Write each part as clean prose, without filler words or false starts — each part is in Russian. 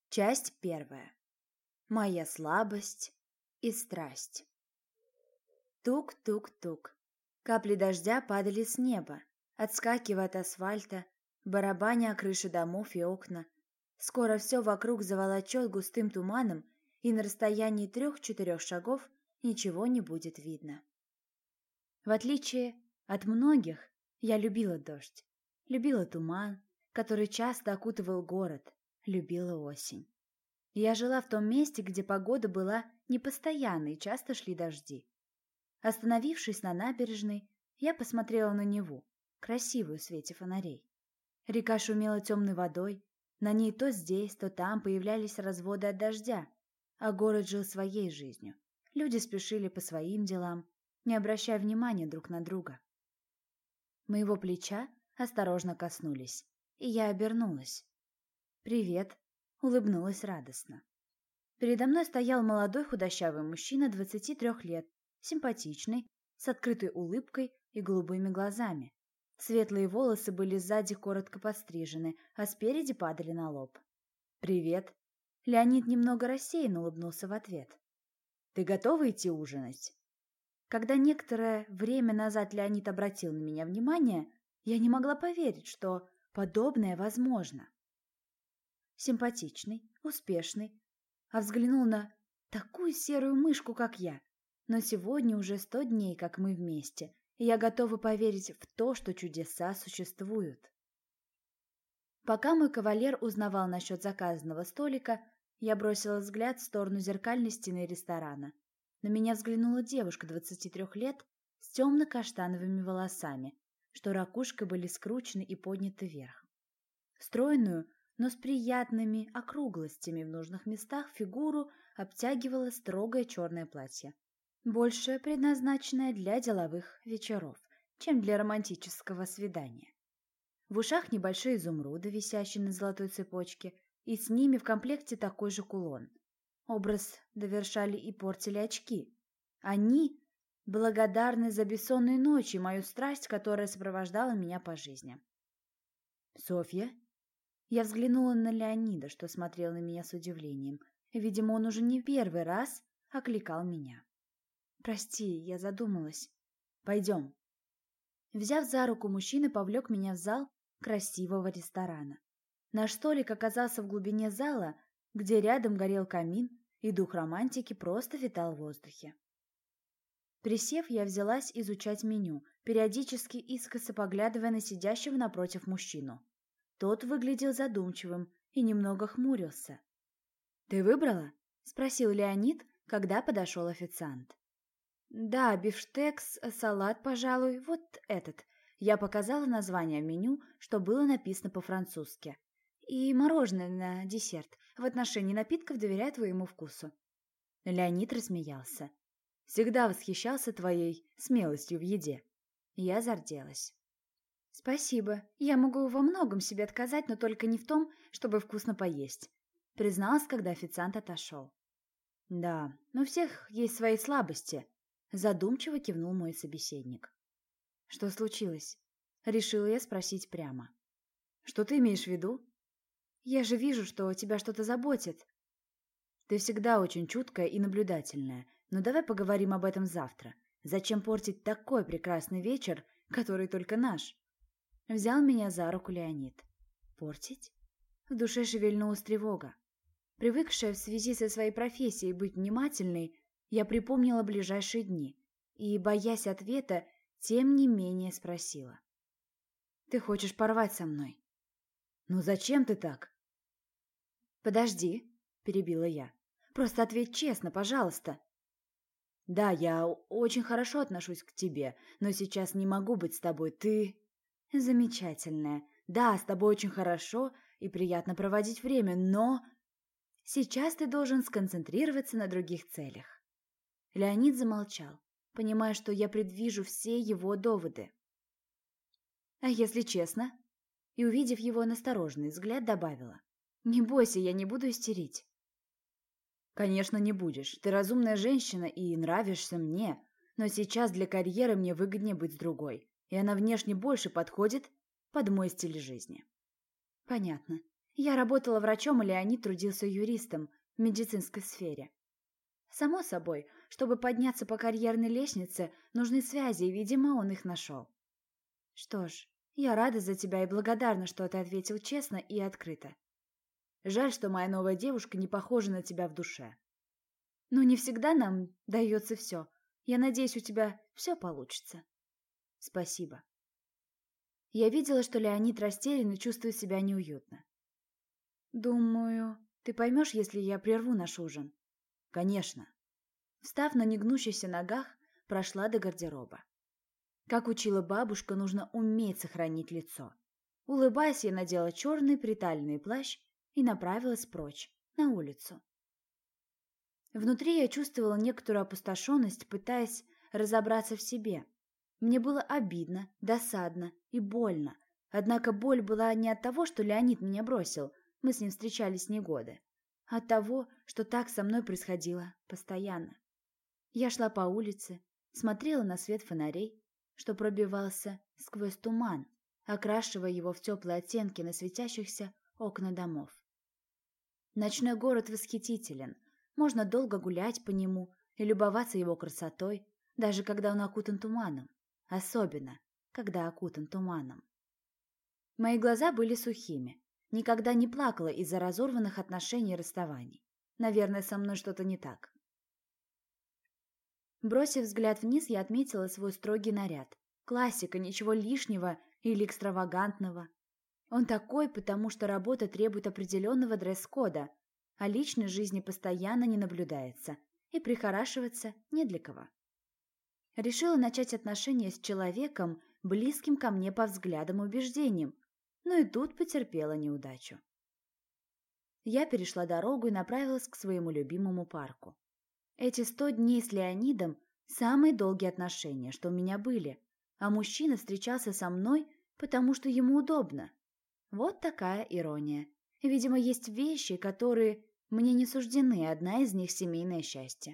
Часть первая. Моя слабость и страсть. Тук-тук-тук. Капли дождя падали с неба, отскакивая от асфальта, барабаня о крыши домов и окна. Скоро все вокруг заволочет густым туманом, и на расстоянии 3-4 шагов ничего не будет видно. В отличие от многих, я любила дождь, любила туман, который часто окутывал город, любила осень. Я жила в том месте, где погода была непостоянной и часто шли дожди. Остановившись на набережной, я посмотрела на Неву, красивую в свете фонарей. Река шумела темной водой, на ней то здесь, то там появлялись разводы от дождя, а город жил своей жизнью. Люди спешили по своим делам, не обращая внимания друг на друга. Моего плеча осторожно коснулись, и я обернулась. «Привет», — улыбнулась радостно. Передо мной стоял молодой худощавый мужчина 23 лет, симпатичный, с открытой улыбкой и голубыми глазами. Светлые волосы были сзади коротко подстрижены, а спереди падали на лоб. «Привет!» Леонид немного рассеянно улыбнулся в ответ. «Ты готова идти ужинать?» Когда некоторое время назад Леонид обратил на меня внимание, я не могла поверить, что подобное возможно. Симпатичный, успешный, а взглянул на такую серую мышку, как я. Но сегодня уже 100 дней, как мы вместе, и я готова поверить в то, что чудеса существуют. Пока мой кавалер узнавал насчет заказанного столика, я бросила взгляд в сторону зеркальной стены ресторана. На меня взглянула девушка 23 лет с темно-каштановыми волосами, что ракушкой были скручены и подняты вверх. Стройную, но с приятными округлостями в нужных местах фигуру обтягивало строгое черное платье, больше предназначенное для деловых вечеров, чем для романтического свидания. В ушах небольшие изумруды, висящие на золотой цепочке, и с ними в комплекте такой же кулон. Образ довершали и портили очки. Они благодарны за бессонные ночи и мою страсть, которая сопровождала меня по жизни. «Софья?» Я взглянула на Леонида, что смотрел на меня с удивлением. Видимо, он уже не первый раз окликал меня. «Прости, я задумалась. Пойдем». Взяв за руку, мужчина повлек меня в зал красивого ресторана. Наш столик оказался в глубине зала, где рядом горел камин, и дух романтики просто витал в воздухе. Присев, я взялась изучать меню, периодически искоса поглядывая на сидящего напротив мужчину. Тот выглядел задумчивым и немного хмурился. «Ты выбрала?» — спросил Леонид, когда подошел официант. «Да, бифштекс, салат, пожалуй, вот этот». Я показала название меню, что было написано по-французски. «И мороженое на десерт. В отношении напитков доверяю твоему вкусу». Леонид рассмеялся. «Всегда восхищался твоей смелостью в еде». Я зарделась. «Спасибо. Я могу во многом себе отказать, но только не в том, чтобы вкусно поесть», призналась, когда официант отошел. «Да, у всех есть свои слабости», задумчиво кивнул мой собеседник. «Что случилось?» Решила я спросить прямо. «Что ты имеешь в виду?» «Я же вижу, что тебя что-то заботит». «Ты всегда очень чуткая и наблюдательная, но давай поговорим об этом завтра. Зачем портить такой прекрасный вечер, который только наш?» Взял меня за руку Леонид. «Портить?» В душе шевельнулась тревога. Привыкшая в связи со своей профессией быть внимательной, я припомнила ближайшие дни и, боясь ответа, тем не менее спросила. «Ты хочешь порвать со мной?» «Ну зачем ты так?» «Подожди», — перебила я. «Просто ответь честно, пожалуйста». «Да, я очень хорошо отношусь к тебе, но сейчас не могу быть с тобой. Ты...» «Замечательная. Да, с тобой очень хорошо и приятно проводить время, но...» «Сейчас ты должен сконцентрироваться на других целях». Леонид замолчал, понимая, что я предвижу все его доводы. «А если честно?» И, увидев его настороженный взгляд, добавила. «Не бойся, я не буду истерить». «Конечно, не будешь. Ты разумная женщина и нравишься мне, но сейчас для карьеры мне выгоднее быть с другой, и она внешне больше подходит под мой стиль жизни». «Понятно. Я работала врачом, и Леонид трудился юристом в медицинской сфере. Само собой, чтобы подняться по карьерной лестнице, нужны связи, и, видимо, он их нашел. Что ж, я рада за тебя и благодарна, что ты ответил честно и открыто. Жаль, что моя новая девушка не похожа на тебя в душе. Но не всегда нам дается все. Я надеюсь, у тебя все получится. Спасибо. Я видела, что Леонид растерян и чувствует себя неуютно. Думаю, ты поймешь, если я прерву наш ужин. Конечно. Встав на негнущихся ногах, прошла до гардероба. Как учила бабушка, нужно уметь сохранить лицо. Улыбаясь, я надела черный приталенный плащ и направилась прочь, на улицу. Внутри я чувствовала некоторую опустошенность, пытаясь разобраться в себе. Мне было обидно, досадно и больно. Однако боль была не от того, что Леонид меня бросил, мы с ним встречались не годы, а от того, что так со мной происходило постоянно. Я шла по улице, смотрела на свет фонарей, что пробивался сквозь туман, окрашивая его в теплые оттенки на светящихся окна домов. Ночной город восхитителен, можно долго гулять по нему и любоваться его красотой, даже когда он окутан туманом, особенно, когда окутан туманом. Мои глаза были сухими, никогда не плакала из-за разорванных отношений и расставаний. Наверное, со мной что-то не так. Бросив взгляд вниз, я отметила свой строгий наряд. Классика, ничего лишнего или экстравагантного. Он такой, потому что работа требует определенного дресс-кода, а личной жизни постоянно не наблюдается, и прихорашиваться не для кого. Решила начать отношения с человеком, близким ко мне по взглядам и убеждениям, но и тут потерпела неудачу. Я перешла дорогу и направилась к своему любимому парку. Эти 100 дней с Леонидом – самые долгие отношения, что у меня были, а мужчина встречался со мной, потому что ему удобно. Вот такая ирония. Видимо, есть вещи, которые мне не суждены, одна из них – семейное счастье.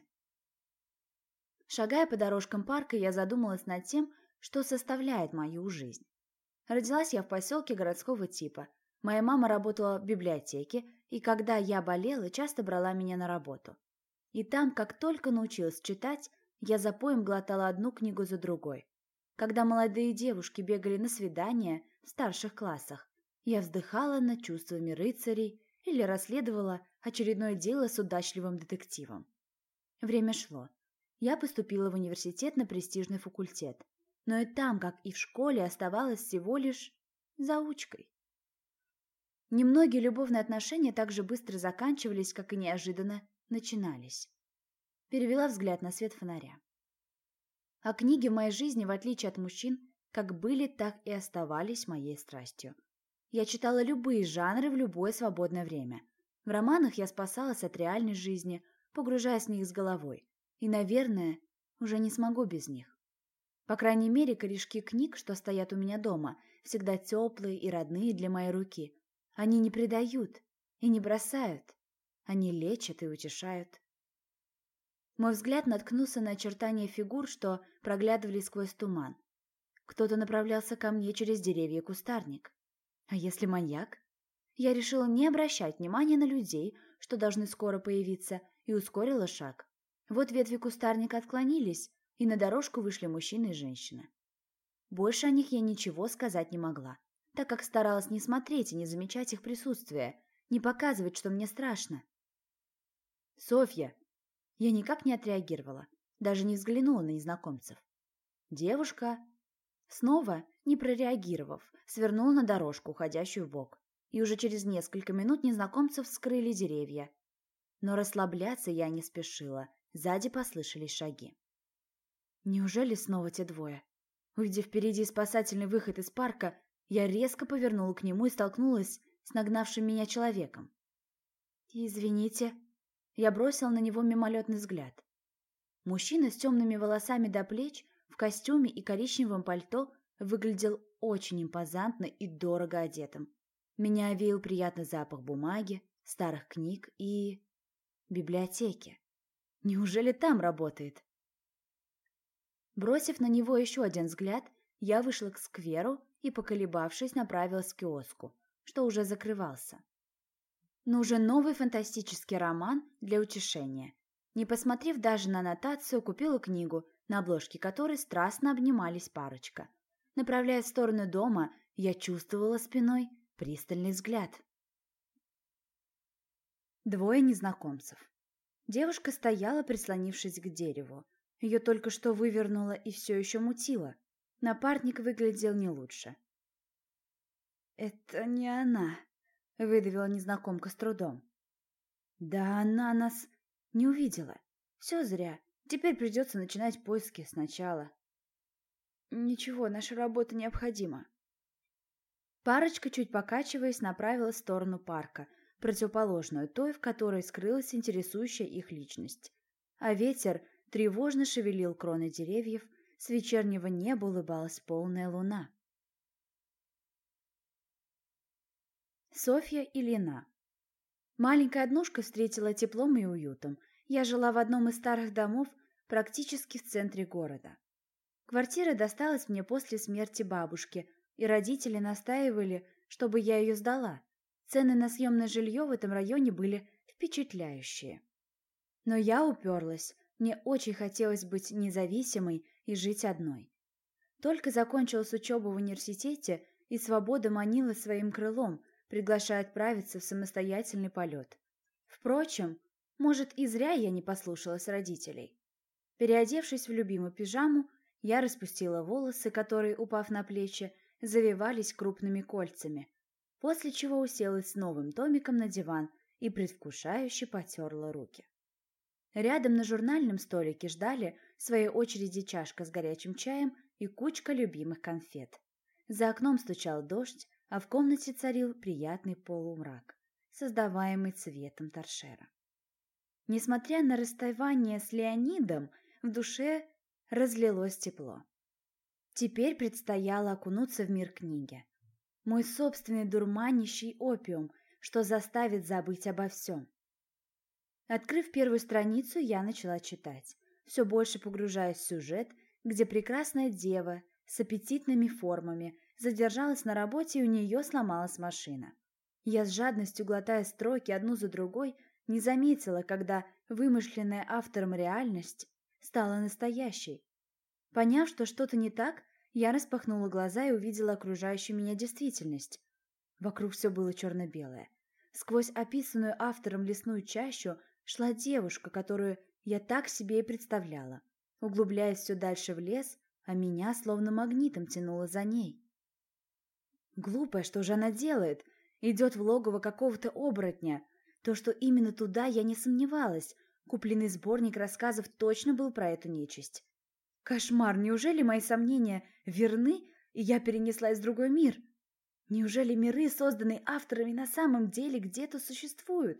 Шагая по дорожкам парка, я задумалась над тем, что составляет мою жизнь. Родилась я в поселке городского типа. Моя мама работала в библиотеке, и когда я болела, часто брала меня на работу. И там, как только научилась читать, я запоем глотала одну книгу за другой. Когда молодые девушки бегали на свидания в старших классах, я вздыхала над чувствами рыцарей или расследовала очередное дело с удачливым детективом. Время шло. Я поступила в университет на престижный факультет, но и там, как и в школе, оставалась всего лишь заучкой. Немногие любовные отношения так же быстро заканчивались, как и неожиданно начинались. Перевела взгляд на свет фонаря. А книги в моей жизни, в отличие от мужчин, как были, так и оставались моей страстью. Я читала любые жанры в любое свободное время. В романах я спасалась от реальной жизни, погружаясь в них с головой. И, наверное, уже не смогу без них. По крайней мере, корешки книг, что стоят у меня дома, всегда теплые и родные для моей руки. Они не предают и не бросают. Они лечат и утешают. Мой взгляд наткнулся на очертания фигур, что проглядывали сквозь туман. Кто-то направлялся ко мне через деревья и кустарник. А если маньяк? Я решила не обращать внимания на людей, что должны скоро появиться, и ускорила шаг. Вот ветви кустарника отклонились, и на дорожку вышли мужчина и женщина. Больше о них я ничего сказать не могла, так как старалась не смотреть и не замечать их присутствия, не показывать, что мне страшно. «Софья!» Я никак не отреагировала, даже не взглянула на незнакомцев. Девушка, снова, не прореагировав, свернула на дорожку, уходящую вбок, и уже через несколько минут незнакомцев скрыли деревья. Но расслабляться я не спешила, сзади послышались шаги. Неужели снова те двое? Увидев впереди спасательный выход из парка, я резко повернула к нему и столкнулась с нагнавшим меня человеком. «Извините», я бросила на него мимолетный взгляд. Мужчина с темными волосами до плеч, в костюме и коричневом пальто выглядел очень импозантно и дорого одетым. Меня овеял приятный запах бумаги, старых книг и библиотеки. Неужели там работает? Бросив на него еще один взгляд, я вышла к скверу и, поколебавшись, направилась к киоску, что уже закрывался. Нужен новый фантастический роман для утешения. Не посмотрев даже на аннотацию, купила книгу, на обложке которой страстно обнимались парочка. Направляясь в сторону дома, я чувствовала спиной пристальный взгляд. Двое незнакомцев. Девушка стояла, прислонившись к дереву. Ее только что вывернуло и все еще мутило. Напарник выглядел не лучше. «Это не она», — выдавила незнакомка с трудом. «Да она нас не увидела. Все зря. Теперь придется начинать поиски сначала». «Ничего, наша работа необходима». Парочка, чуть покачиваясь, направилась в сторону парка, противоположную той, в которой скрылась интересующая их личность. А ветер тревожно шевелил кроны деревьев, с вечернего неба улыбалась полная луна. Софья и Лена. Маленькая однушка встретила теплом и уютом. Я жила в одном из старых домов, практически в центре города. Квартира досталась мне после смерти бабушки, и родители настаивали, чтобы я ее сдала. Цены на съемное жилье в этом районе были впечатляющие. Но я уперлась, мне очень хотелось быть независимой и жить одной. Только закончилась учеба в университете, и свобода манила своим крылом, приглашая отправиться в самостоятельный полет. Впрочем, может, и зря я не послушалась родителей. Переодевшись в любимую пижаму, я распустила волосы, которые, упав на плечи, завивались крупными кольцами, после чего уселась с новым томиком на диван и предвкушающе потерла руки. Рядом на журнальном столике ждали в своей очереди чашка с горячим чаем и кучка любимых конфет. За окном стучал дождь, а в комнате царил приятный полумрак, создаваемый цветом торшера. Несмотря на расставание с Леонидом, в душе разлилось тепло. Теперь предстояло окунуться в мир книги. Мой собственный дурманящий опиум, что заставит забыть обо всем. Открыв первую страницу, я начала читать, все больше погружаясь в сюжет, где прекрасная дева с аппетитными формами задержалась на работе, и у нее сломалась машина. Я с жадностью, глотая строки одну за другой, не заметила, когда вымышленная автором реальность стала настоящей. Поняв, что что-то не так, я распахнула глаза и увидела окружающую меня действительность. Вокруг все было черно-белое. Сквозь описанную автором лесную чащу шла девушка, которую я так себе и представляла, углубляясь все дальше в лес, а меня словно магнитом тянуло за ней. Глупая, что же она делает? Идет в логово какого-то оборотня. То, что именно туда, я не сомневалась. Купленный сборник рассказов точно был про эту нечисть. Кошмар, неужели мои сомнения верны, и я перенеслась в другой мир? Неужели миры, созданные авторами, на самом деле где-то существуют?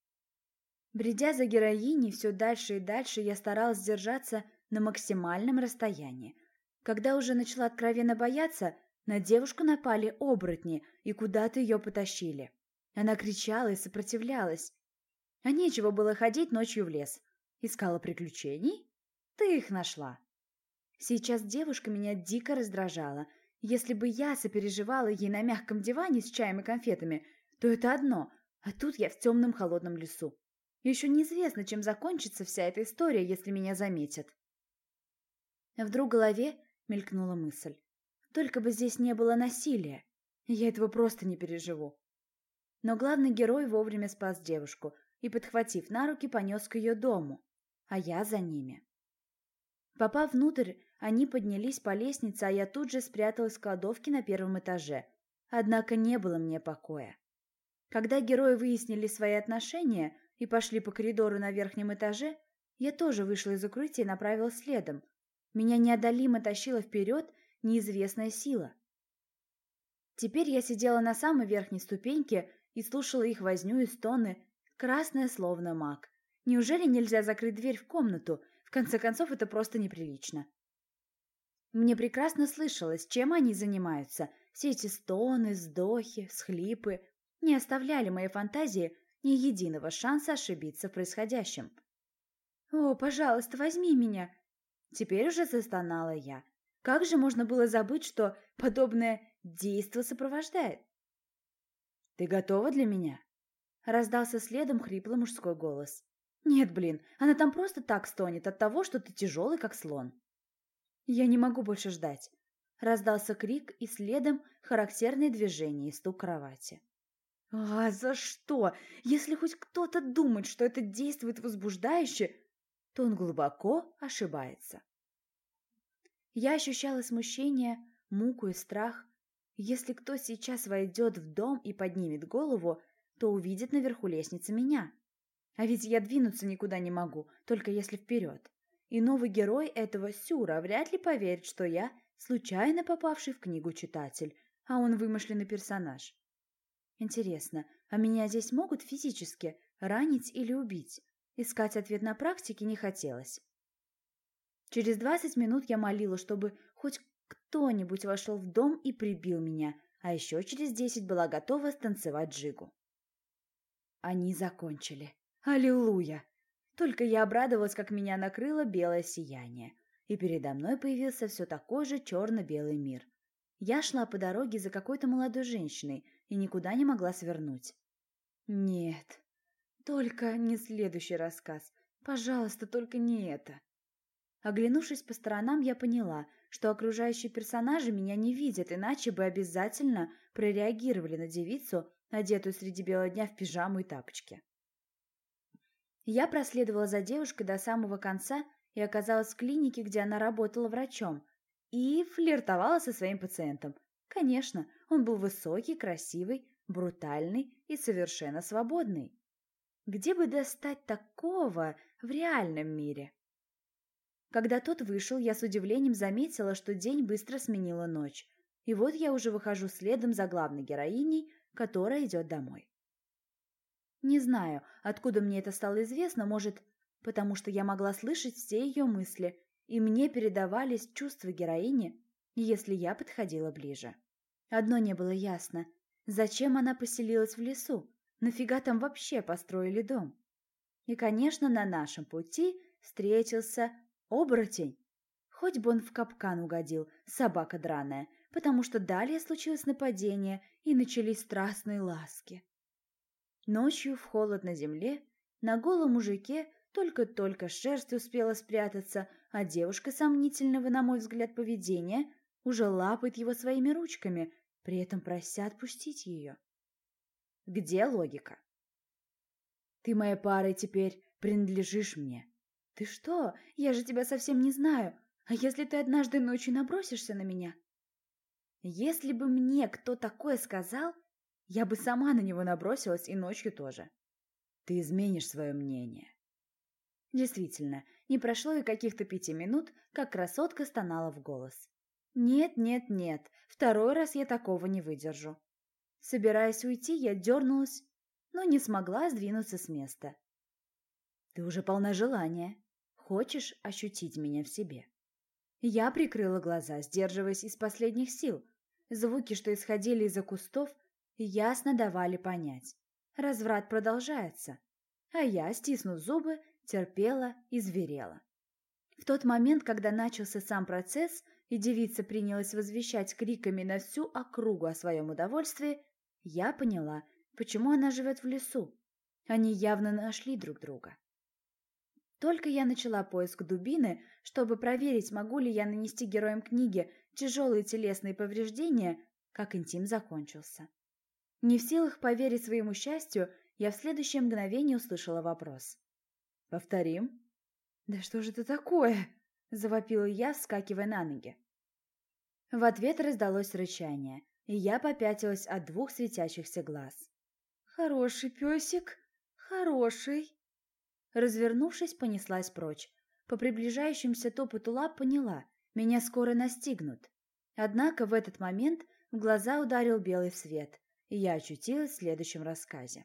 Бредя за героиней все дальше и дальше, я старалась держаться на максимальном расстоянии. Когда уже начала откровенно бояться, на девушку напали оборотни и куда-то ее потащили. Она кричала и сопротивлялась. А нечего было ходить ночью в лес. Искала приключений? Ты их нашла. Сейчас девушка меня дико раздражала. Если бы я сопереживала ей на мягком диване с чаем и конфетами, то это одно, а тут я в темном холодном лесу. Еще неизвестно, чем закончится вся эта история, если меня заметят. Вдруг в голове мелькнула мысль. Только бы здесь не было насилия. Я этого просто не переживу. Но главный герой вовремя спас девушку и, подхватив на руки, понес к ее дому, а я за ними. Попав внутрь, они поднялись по лестнице, а я тут же спряталась в кладовке на первом этаже. Однако не было мне покоя. Когда герои выяснили свои отношения и пошли по коридору на верхнем этаже, я тоже вышла из укрытия и направилась следом. Меня неодолимо тащила вперед неизвестная сила. Теперь я сидела на самой верхней ступеньке и слушала их возню и стоны, красная словно мак. Неужели нельзя закрыть дверь в комнату? В конце концов, это просто неприлично. Мне прекрасно слышалось, чем они занимаются. Все эти стоны, вздохи, всхлипы не оставляли моей фантазии ни единого шанса ошибиться в происходящем. «О, пожалуйста, возьми меня!» Теперь уже застонала я. Как же можно было забыть, что подобное действо сопровождает? «Ты готова для меня?» Раздался следом хриплый мужской голос. «Нет, блин, она там просто так стонет от того, что ты тяжелый, как слон». «Я не могу больше ждать». Раздался крик и следом характерные движения и стук кровати. «А за что? Если хоть кто-то думает, что это действует возбуждающе, то он глубоко ошибается». Я ощущала смущение, муку и страх. Если кто сейчас войдет в дом и поднимет голову, то увидит наверху лестницы меня. А ведь я двинуться никуда не могу, только если вперед. И новый герой этого сюра вряд ли поверит, что я случайно попавший в книгу читатель, а он вымышленный персонаж. Интересно, а меня здесь могут физически ранить или убить? Искать ответ на практике не хотелось. Через 20 минут я молила, чтобы хоть кто-нибудь вошел в дом и прибил меня, а еще через 10 была готова станцевать джигу. Они закончили. Аллилуйя! Только я обрадовалась, как меня накрыло белое сияние, и передо мной появился все такой же черно-белый мир. Я шла по дороге за какой-то молодой женщиной и никуда не могла свернуть. Нет, только не следующий рассказ. Пожалуйста, только не это. Оглянувшись по сторонам, я поняла, что окружающие персонажи меня не видят, иначе бы обязательно прореагировали на девицу, одетую среди бела дня в пижаму и тапочки. Я проследовала за девушкой до самого конца и оказалась в клинике, где она работала врачом, и флиртовала со своим пациентом. Конечно, он был высокий, красивый, брутальный и совершенно свободный. Где бы достать такого в реальном мире? Когда тот вышел, я с удивлением заметила, что день быстро сменила ночь. И вот я уже выхожу следом за главной героиней, которая идет домой. Не знаю, откуда мне это стало известно, может, потому что я могла слышать все ее мысли, и мне передавались чувства героини, если я подходила ближе. Одно не было ясно. Зачем она поселилась в лесу? Нафига там вообще построили дом? И, конечно, на нашем пути встретился оборотень. Хоть бы он в капкан угодил, собака драная, потому что далее случилось нападение и начались страстные ласки. Ночью в холод на земле, на голом мужике только-только шерсть успела спрятаться, а девушка сомнительного, на мой взгляд, поведения уже лапает его своими ручками, при этом прося отпустить ее. Где логика? Ты моя пара и теперь принадлежишь мне. Ты что? Я же тебя совсем не знаю. А если ты однажды ночью набросишься на меня? Если бы мне кто такое сказал, я бы сама на него набросилась и ночью тоже. Ты изменишь свое мнение. Действительно, не прошло и каких-то 5 минут, как красотка стонала в голос. Нет, нет, нет, второй раз я такого не выдержу. Собираясь уйти, я дернулась, но не смогла сдвинуться с места. Ты уже полна желания. Хочешь ощутить меня в себе? Я прикрыла глаза, сдерживаясь из последних сил. Звуки, что исходили из-за кустов, ясно давали понять. Разврат продолжается. А я, стиснув зубы, терпела и зверела. В тот момент, когда начался сам процесс, и девица принялась возвещать криками на всю округу о своем удовольствии, я поняла, почему она живет в лесу. Они явно нашли друг друга. Только я начала поиск дубины, чтобы проверить, могу ли я нанести героям книги тяжелые телесные повреждения, как интим закончился. Не в силах поверить своему счастью, я в следующее мгновение услышала вопрос. «Повторим?» «Да что же это такое?» – завопила я, вскакивая на ноги. В ответ раздалось рычание, и я попятилась от 2 светящихся глаз. «Хороший песик, хороший!» Развернувшись, понеслась прочь. По приближающимся топоту лап поняла, меня скоро настигнут. Однако в этот момент в глаза ударил белый свет, и я очутилась в следующем рассказе.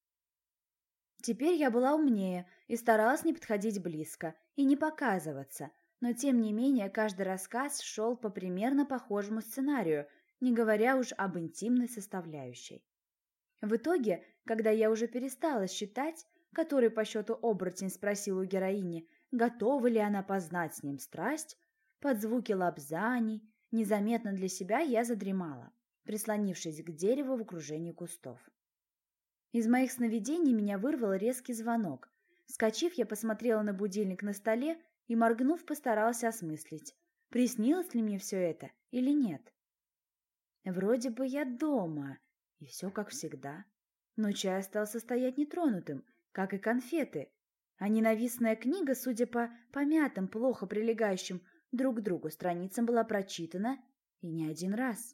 Теперь я была умнее и старалась не подходить близко и не показываться, но тем не менее каждый рассказ шел по примерно похожему сценарию, не говоря уж об интимной составляющей. В итоге, когда я уже перестала считать, который по счету оборотень спросил у героини, готова ли она познать с ним страсть, под звуки лапзаний, незаметно для себя я задремала, прислонившись к дереву в окружении кустов. Из моих сновидений меня вырвал резкий звонок. Вскочив, я посмотрела на будильник на столе и, моргнув, постаралась осмыслить, приснилось ли мне все это или нет. Вроде бы я дома, и все как всегда. Но чай остался стоять нетронутым, как и конфеты, а ненавистная книга, судя по помятым, плохо прилегающим друг к другу страницам, была прочитана и не один раз.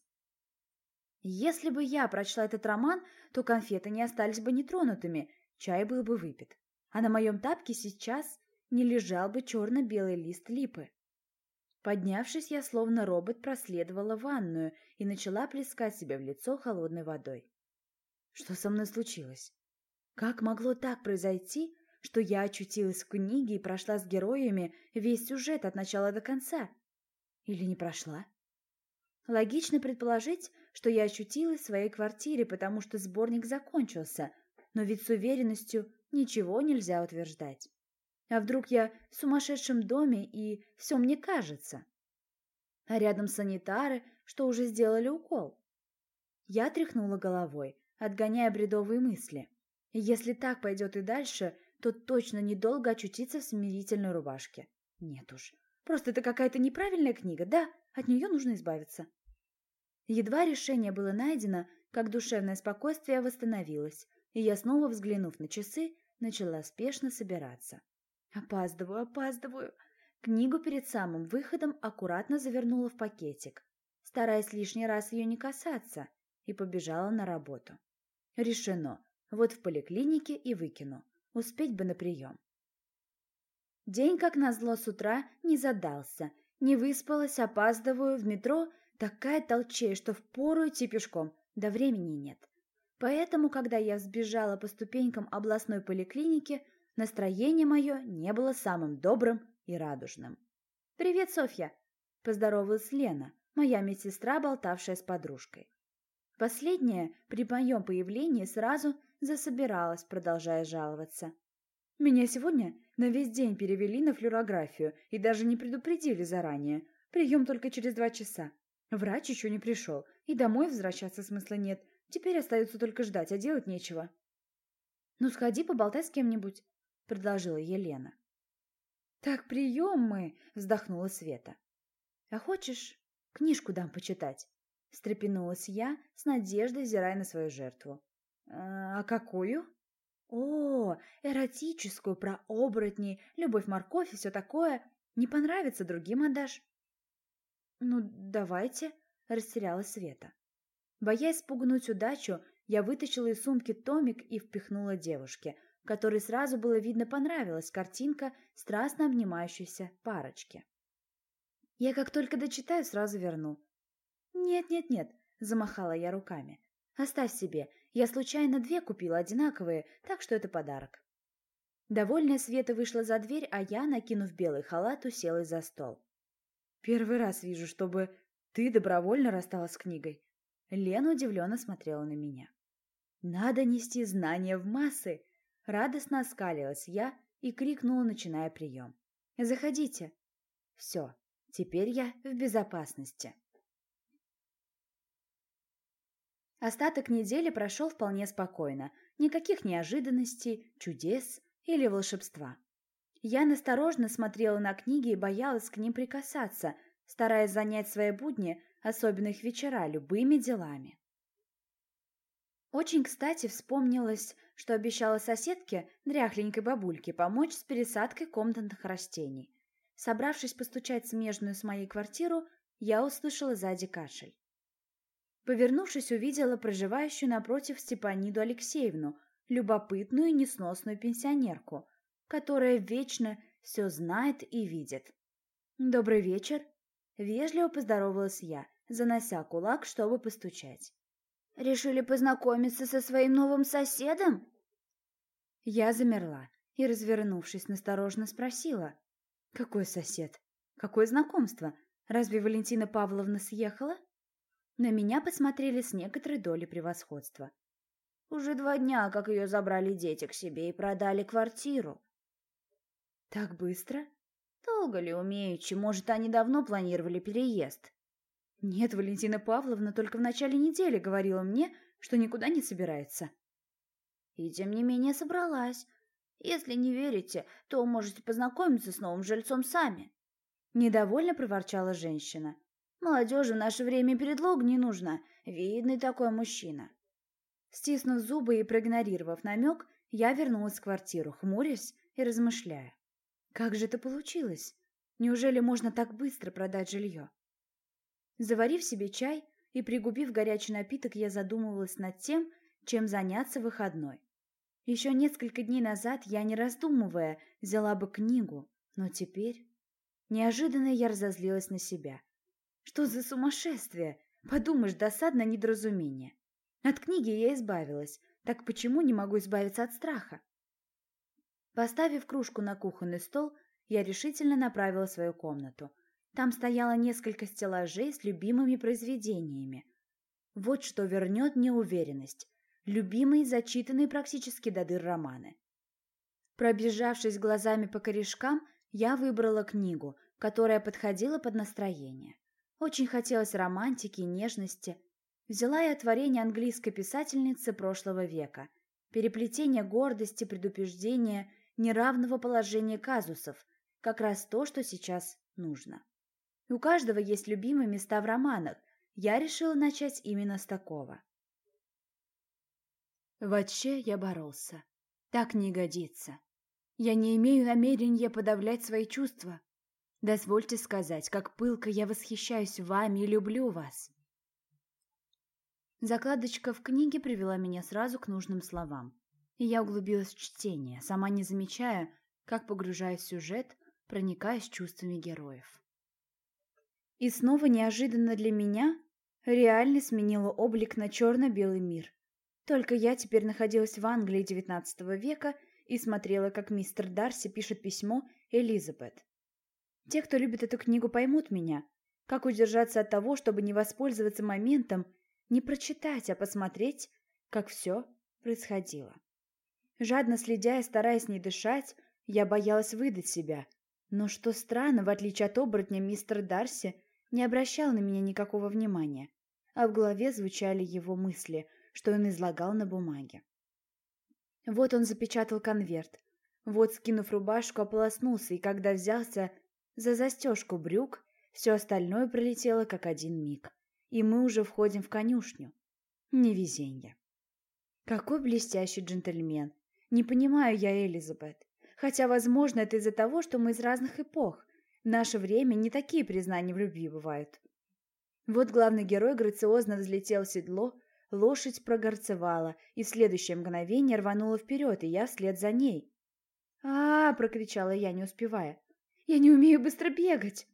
Если бы я прочла этот роман, то конфеты не остались бы нетронутыми, чай был бы выпит, а на моем тапке сейчас не лежал бы черно-белый лист липы. Поднявшись, я словно робот проследовала в ванную и начала плескать себе в лицо холодной водой. Что со мной случилось? Как могло так произойти, что я очутилась в книге и прошла с героями весь сюжет от начала до конца? Или не прошла? Логично предположить, что я очутилась в своей квартире, потому что сборник закончился, но ведь с уверенностью ничего нельзя утверждать. А вдруг я в сумасшедшем доме и все мне кажется? А рядом санитары, что уже сделали укол? Я тряхнула головой, отгоняя бредовые мысли. Если так пойдет и дальше, то точно недолго очутиться в смирительной рубашке. Нет уж, просто это какая-то неправильная книга, да, от нее нужно избавиться. Едва решение было найдено, как душевное спокойствие восстановилось, и я, снова взглянув на часы, начала спешно собираться. Опаздываю. Книгу перед самым выходом аккуратно завернула в пакетик, стараясь лишний раз ее не касаться, и побежала на работу. Решено. Вот в поликлинике и выкину. Успеть бы на прием. День, как назло, с утра не задался. Не выспалась, опаздываю, в метро такая толчей, что впору идти пешком, да времени нет. Поэтому, когда я взбежала по ступенькам областной поликлиники, настроение мое не было самым добрым и радужным. «Привет, Софья!» – поздоровалась Лена, моя медсестра, болтавшая с подружкой. Последняя при моем появлении сразу засобиралась, продолжая жаловаться. «Меня сегодня на весь день перевели на флюорографию и даже не предупредили заранее. Прием только через 2 часа. Врач еще не пришел, и домой возвращаться смысла нет. Теперь остается только ждать, а делать нечего». «Ну, сходи, поболтай с кем-нибудь», — предложила Елена. «Так прием мы», — вздохнула Света. «А хочешь, книжку дам почитать?» — встрепенулась я, с надеждой взирая на свою жертву. «А какую?» «О, эротическую, про оборотней, любовь-морковь и все такое. Не понравится, другим отдашь». «Ну, давайте», — растерялась Света. Боясь спугнуть удачу, я вытащила из сумки томик и впихнула девушке, которой сразу было видно понравилась картинка страстно обнимающейся парочки. «Я как только дочитаю, сразу верну». «Нет», — замахала я руками. «Оставь себе, я случайно 2 купила одинаковые, так что это подарок». Довольная Света вышла за дверь, а я, накинув белый халат, уселась за стол. «Первый раз вижу, чтобы ты добровольно рассталась с книгой». Лена удивленно смотрела на меня. «Надо нести знания в массы!» Радостно оскалилась я и крикнула, начиная прием. «Заходите!» Все, теперь я в безопасности. Остаток недели прошел вполне спокойно. Никаких неожиданностей, чудес или волшебства. Я настороженно смотрела на книги и боялась к ним прикасаться, стараясь занять свои будни, особенно их вечера, любыми делами. Очень кстати вспомнилось, что обещала соседке, дряхленькой бабульке, помочь с пересадкой комнатных растений. Собравшись постучать в смежную с моей квартиру, я услышала сзади кашель. Повернувшись, увидела проживающую напротив Степаниду Алексеевну, любопытную и несносную пенсионерку, которая вечно все знает и видит. «Добрый вечер!» – вежливо поздоровалась я, занося кулак, чтобы постучать. «Решили познакомиться со своим новым соседом?» Я замерла и, развернувшись, настороженно спросила. «Какой сосед? Какое знакомство? Разве Валентина Павловна съехала?» На меня посмотрели с некоторой долей превосходства. «Уже 2 дня, как ее забрали дети к себе и продали квартиру». «Так быстро?» «Долго ли умеючи? Может, они давно планировали переезд?» «Нет, Валентина Павловна только в начале недели говорила мне, что никуда не собирается». И тем не менее собралась. Если не верите, то можете познакомиться с новым жильцом сами. Недовольно проворчала женщина. Молодежи в наше время предлог не нужно. Видный такой мужчина. Стиснув зубы и проигнорировав намек, я вернулась в квартиру, хмурясь и размышляя. Как же это получилось? Неужели можно так быстро продать жилье? Заварив себе чай и пригубив горячий напиток, я задумывалась над тем, чем заняться в выходной. Еще несколько дней назад я, не раздумывая, взяла бы книгу, но теперь... Неожиданно я разозлилась на себя. Что за сумасшествие? Подумаешь, досадное недоразумение. От книги я избавилась, так почему не могу избавиться от страха? Поставив кружку на кухонный стол, я решительно направила свою комнату. Там стояло несколько стеллажей с любимыми произведениями. Вот что вернет мне уверенность. Любимые, зачитанные практически до дыр романы. Пробежавшись глазами по корешкам, я выбрала книгу, которая подходила под настроение. Очень хотелось романтики и нежности. Взяла я творение английской писательницы прошлого века. Переплетение гордости, предупреждения, неравного положения казусов. Как раз то, что сейчас нужно. У каждого есть любимые места в романах. Я решила начать именно с такого. Вообще я боролся. Так не годится. Я не имею намерения подавлять свои чувства. Дозвольте сказать, как пылко я восхищаюсь вами и люблю вас. Закладочка в книге привела меня сразу к нужным словам. И я углубилась в чтение, сама не замечая, как погружаюсь в сюжет, проникаясь чувствами героев. И снова неожиданно для меня реальность сменила облик на черно-белый мир. Только я теперь находилась в Англии XIX века и смотрела, как мистер Дарси пишет письмо Элизабет. Те, кто любит эту книгу, поймут меня. Как удержаться от того, чтобы не воспользоваться моментом, не прочитать, а посмотреть, как все происходило. Жадно следя и стараясь не дышать, я боялась выдать себя. Но что странно, в отличие от оборотня, мистер Дарси не обращал на меня никакого внимания, а в голове звучали его мысли, что он излагал на бумаге. Вот он запечатал конверт, вот, скинув рубашку, ополоснулся, и когда взялся за застежку брюк, все остальное пролетело как один миг, и мы уже входим в конюшню. Невезенье. Какой блестящий джентльмен. Не понимаю я Элизабет. Хотя, возможно, это из-за того, что мы из разных эпох. В наше время не такие признания в любви бывают. Вот главный герой грациозно взлетел в седло, лошадь прогорцевала, и в следующее мгновение рванула вперед, и я вслед за ней. Прокричала я, не успевая. «Я не умею быстро бегать!»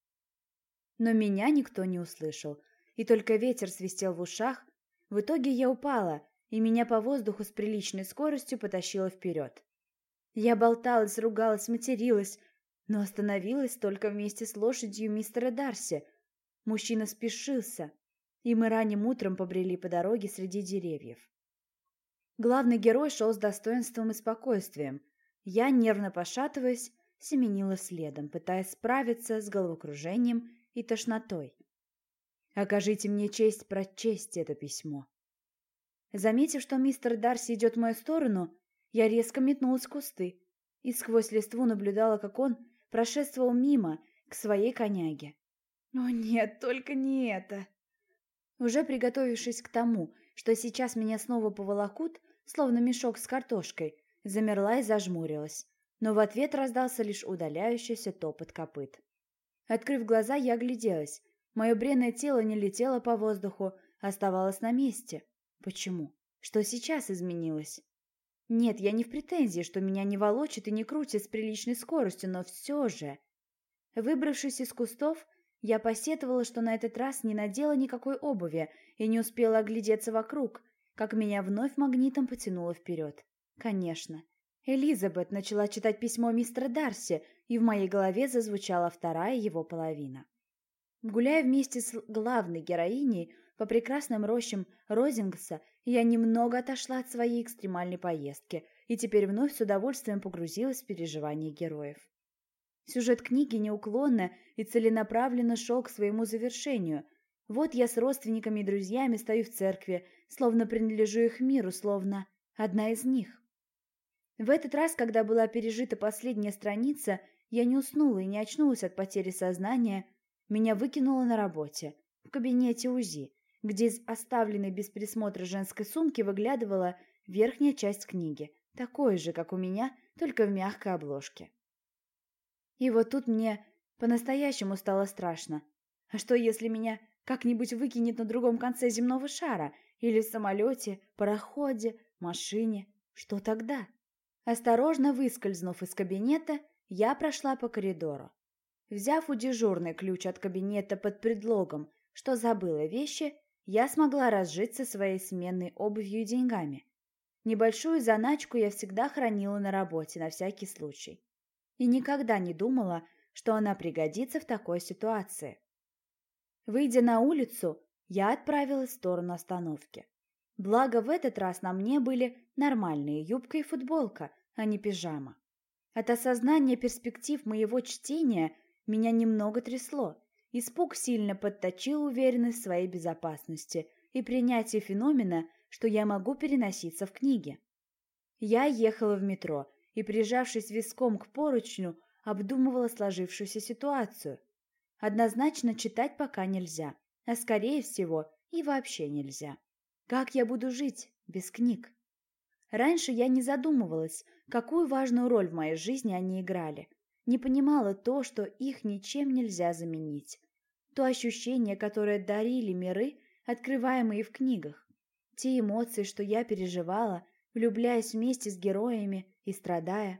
Но меня никто не услышал, и только ветер свистел в ушах. В итоге я упала, и меня по воздуху с приличной скоростью потащило вперед. Я болталась, ругалась, материлась, но остановилась только вместе с лошадью мистера Дарси. Мужчина спешился, и мы ранним утром побрели по дороге среди деревьев. Главный герой шел с достоинством и спокойствием. Я, нервно пошатываясь, семенила следом, пытаясь справиться с головокружением и тошнотой. «Окажите мне честь прочесть это письмо». Заметив, что мистер Дарси идет в мою сторону, я резко метнулась в кусты и сквозь листву наблюдала, как он прошествовал мимо к своей коняге. О нет, только не это! Уже приготовившись к тому, что сейчас меня снова поволокут, словно мешок с картошкой, замерла и зажмурилась, но в ответ раздался лишь удаляющийся топот копыт. Открыв глаза, я огляделась. Мое бренное тело не летело по воздуху, а оставалось на месте. Почему? Что сейчас изменилось? Нет, я не в претензии, что меня не волочит и не крутит с приличной скоростью, но все же... Выбравшись из кустов, я посетовала, что на этот раз не надела никакой обуви и не успела оглядеться вокруг, как меня вновь магнитом потянуло вперед. Конечно. Элизабет начала читать письмо мистера Дарси, и в моей голове зазвучала вторая его половина. Гуляя вместе с главной героиней по прекрасным рощам Розингса, я немного отошла от своей экстремальной поездки и теперь вновь с удовольствием погрузилась в переживания героев. Сюжет книги неуклонно и целенаправленно шел к своему завершению. Вот я с родственниками и друзьями стою в церкви, словно принадлежу их миру, словно одна из них. В этот раз, когда была пережита последняя страница, я не уснула и не очнулась от потери сознания. Меня выкинуло на работе, в кабинете УЗИ, где из оставленной без присмотра женской сумки выглядывала верхняя часть книги, такой же, как у меня, только в мягкой обложке. И вот тут мне по-настоящему стало страшно. А что, если меня как-нибудь выкинет на другом конце земного шара, или в самолете, пароходе, машине? Что тогда? Осторожно выскользнув из кабинета, я прошла по коридору. Взяв у дежурной ключ от кабинета под предлогом, что забыла вещи, я смогла разжиться своей сменной обувью и деньгами. Небольшую заначку я всегда хранила на работе на всякий случай. И никогда не думала, что она пригодится в такой ситуации. Выйдя на улицу, я отправилась в сторону остановки. Благо, в этот раз на мне были нормальные юбка и футболка, а не пижама. От осознания перспектив моего чтения меня немного трясло. Испуг сильно подточил уверенность в своей безопасности и принятие феномена, что я могу переноситься в книге. Я ехала в метро и, прижавшись виском к поручню, обдумывала сложившуюся ситуацию. Однозначно читать пока нельзя, а скорее всего и вообще нельзя. Как я буду жить без книг? Раньше я не задумывалась, какую важную роль в моей жизни они играли. Не понимала то, что их ничем нельзя заменить. То ощущение, которое дарили миры, открываемые в книгах. Те эмоции, что я переживала, влюбляясь вместе с героями и страдая.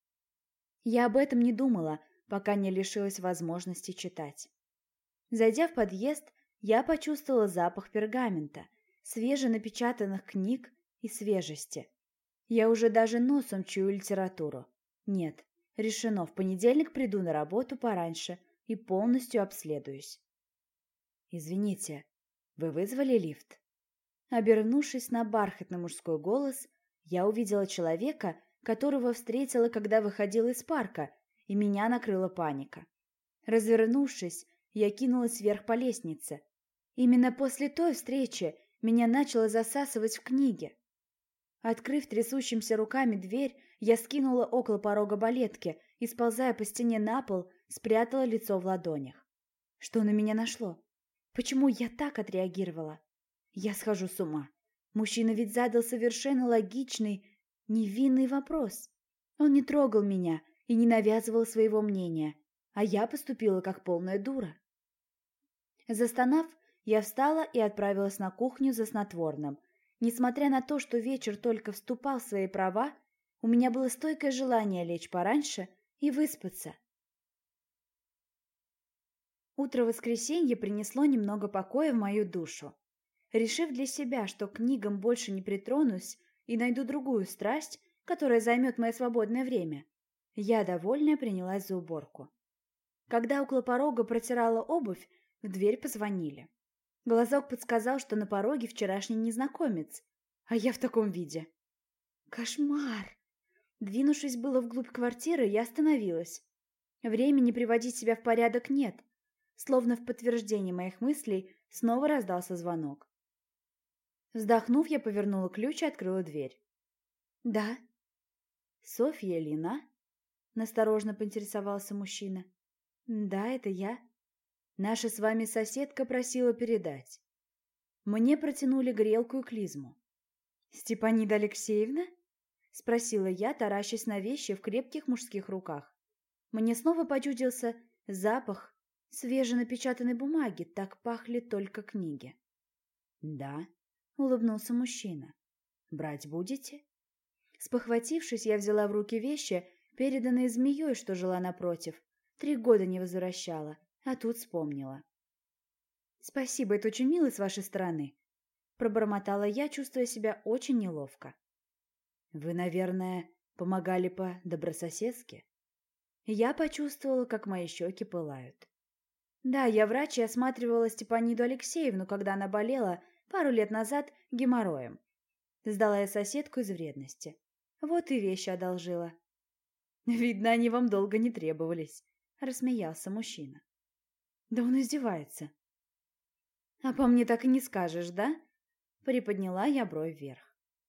Я об этом не думала, пока не лишилась возможности читать. Зайдя в подъезд, я почувствовала запах пергамента, свеженапечатанных книг и свежести. Я уже даже носом чую литературу. Нет, решено, в понедельник приду на работу пораньше и полностью обследуюсь. «Извините, вы вызвали лифт?» Обернувшись на бархатный мужской голос, я увидела человека, которого встретила, когда выходила из парка, и меня накрыла паника. Развернувшись, я кинулась вверх по лестнице. Именно после той встречи меня начало засасывать в книги. Открыв трясущимися руками дверь, я скинула около порога балетки и, сползая по стене на пол, спрятала лицо в ладонях. Что на меня нашло? Почему я так отреагировала? Я схожу с ума. Мужчина ведь задал совершенно логичный, невинный вопрос. Он не трогал меня и не навязывал своего мнения, а я поступила как полная дура. Застонав, я встала и отправилась на кухню за снотворным. Несмотря на то, что вечер только вступал в свои права, у меня было стойкое желание лечь пораньше и выспаться. Утро воскресенья принесло немного покоя в мою душу. Решив для себя, что к книгам больше не притронусь и найду другую страсть, которая займет мое свободное время, я, довольная, принялась за уборку. Когда около порога протирала обувь, в дверь позвонили. Глазок подсказал, что на пороге вчерашний незнакомец, а я в таком виде. Кошмар! Двинувшись было вглубь квартиры, я остановилась. Времени приводить себя в порядок нет. Словно в подтверждение моих мыслей снова раздался звонок. Вздохнув, я повернула ключ и открыла дверь. «Да». «Софья Лина?» — насторожно поинтересовался мужчина. «Да, это я. Наша с вами соседка просила передать». Мне протянули грелку и клизму. «Степанида Алексеевна?» — спросила я, таращась на вещи в крепких мужских руках. Мне снова почудился запах свеженапечатанной бумаги, так пахли только книги. «Да», — улыбнулся мужчина. «Брать будете?» Спохватившись, я взяла в руки вещи, переданные змеей, что жила напротив. 3 года не возвращала, а тут вспомнила. «Спасибо, это очень мило с вашей стороны», — пробормотала я, чувствуя себя очень неловко. «Вы, наверное, помогали по-добрососедски?» Я почувствовала, как мои щеки пылают. «Да, я врач и осматривала Степаниду Алексеевну, когда она болела пару лет назад геморроем. Сдала я соседку из вредности. Вот и вещи одолжила». «Видно, они вам долго не требовались», — рассмеялся мужчина. «Да он издевается». «А по мне так и не скажешь, да?» — приподняла я бровь вверх.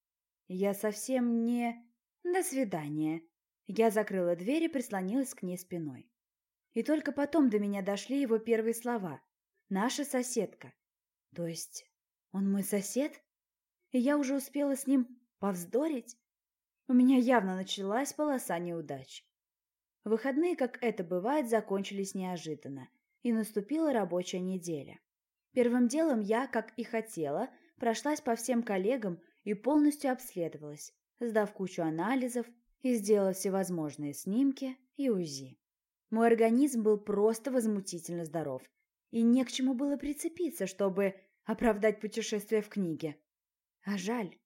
Я совсем не... До свидания. Я закрыла дверь и прислонилась к ней спиной. И только потом до меня дошли его первые слова. «Наша соседка». То есть он мой сосед? И я уже успела с ним повздорить? У меня явно началась полоса неудач. Выходные, как это бывает, закончились неожиданно, и наступила рабочая неделя. Первым делом я, как и хотела, прошлась по всем коллегам и полностью обследовалась, сдав кучу анализов и сделав всевозможные снимки и УЗИ. Мой организм был просто возмутительно здоров, и не к чему было прицепиться, чтобы оправдать путешествие в книге. А жаль.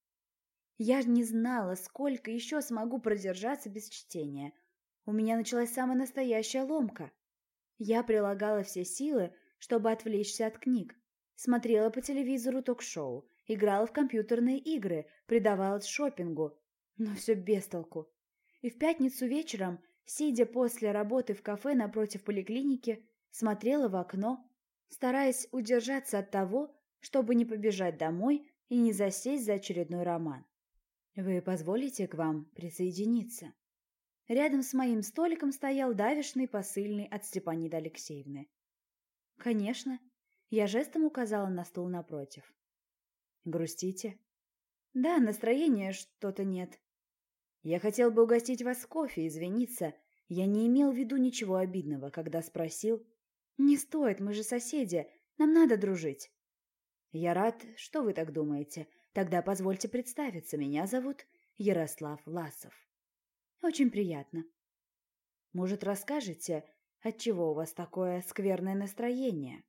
Я не знала, сколько еще смогу продержаться без чтения. У меня началась самая настоящая ломка. Я прилагала все силы, чтобы отвлечься от книг. Смотрела по телевизору ток-шоу, играла в компьютерные игры, предавалась шопингу. Но все без толку. И в пятницу вечером, сидя после работы в кафе напротив поликлиники, смотрела в окно, стараясь удержаться от того, чтобы не побежать домой и не засесть за очередной роман. «Вы позволите к вам присоединиться?» Рядом с моим столиком стоял давешний посыльный от Степаниды Алексеевны. «Конечно». Я жестом указала на стул напротив. «Грустите?» «Да, настроения что-то нет». «Я хотел бы угостить вас кофе, извиниться. Я не имел в виду ничего обидного, когда спросил...» «Не стоит, мы же соседи, нам надо дружить». «Я рад, что вы так думаете. Тогда позвольте представиться. Меня зовут Ярослав Власов». «Очень приятно». «Может, расскажете, отчего у вас такое скверное настроение?»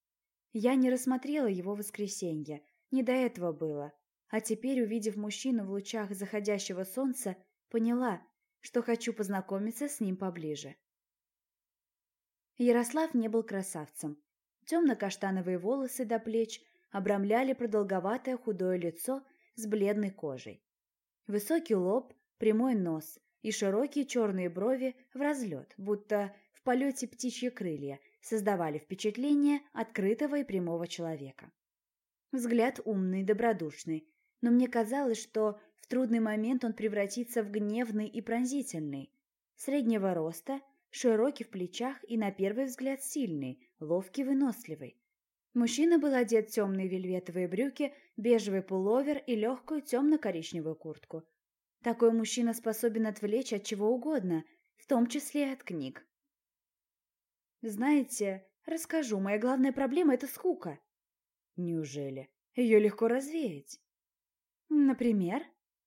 Я не рассмотрела его воскресенье, не до этого было, а теперь, увидев мужчину в лучах заходящего солнца, поняла, что хочу познакомиться с ним поближе. Ярослав не был красавцем. Темно-каштановые волосы до плеч обрамляли продолговатое худое лицо с бледной кожей. Высокий лоб, прямой нос и широкие черные брови в разлет, будто в полете птичьи крылья, создавали впечатление открытого и прямого человека. Взгляд умный, добродушный, но мне казалось, что в трудный момент он превратится в гневный и пронзительный. Среднего роста, широкий в плечах и на первый взгляд сильный, ловкий, выносливый. Мужчина был одет в темные вельветовые брюки, бежевый пуловер и легкую темно-коричневую куртку. Такой мужчина способен отвлечь от чего угодно, в том числе и от книг. Знаете, расскажу, моя главная проблема – это скука. Неужели? Ее легко развеять. Например?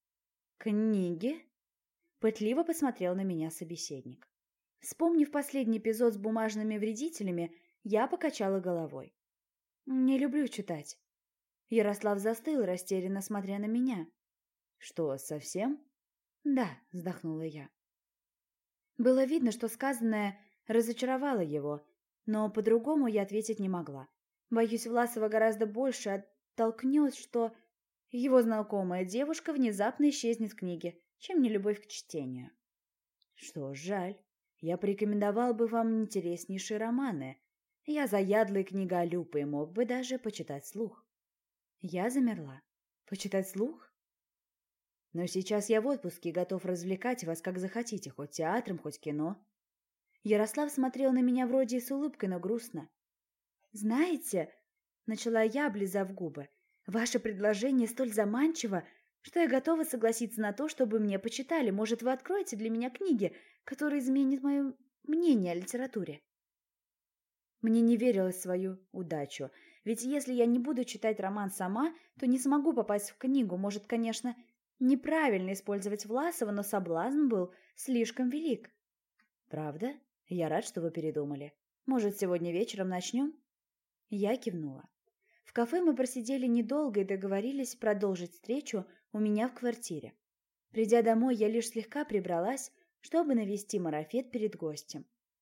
Книги? Пытливо посмотрел на меня собеседник. Вспомнив последний эпизод с бумажными вредителями, я покачала головой. Не люблю читать. Ярослав застыл, растерянно смотря на меня. Что, совсем? Да, вздохнула я. Было видно, что сказанное разочаровало его, но по-другому я ответить не могла. Боюсь, Власова гораздо больше оттолкнет, что его знакомая девушка внезапно исчезнет в книге, чем нелюбовь к чтению. Что ж, жаль. Я порекомендовал бы вам интереснейшие романы. Я заядлый книголюб и мог бы даже почитать вслух. Я замерла. Почитать вслух? Но сейчас я в отпуске и готов развлекать вас, как захотите, хоть театром, хоть кино. Ярослав смотрел на меня вроде и с улыбкой, но грустно. «Знаете, — начала я, облизав губы, — ваше предложение столь заманчиво, что я готова согласиться на то, чтобы мне почитали. Может, вы откроете для меня книги, которые изменят мое мнение о литературе?» Мне не верилось в свою удачу, ведь если я не буду читать роман сама, то не смогу попасть в книгу. Может, конечно, неправильно использовать Власова, но соблазн был слишком велик. «Правда? Я рад, что вы передумали. Может, сегодня вечером начнем?» Я кивнула. В кафе мы просидели недолго и договорились продолжить встречу у меня в квартире. Придя домой, я лишь слегка прибралась, чтобы навести марафет перед гостем.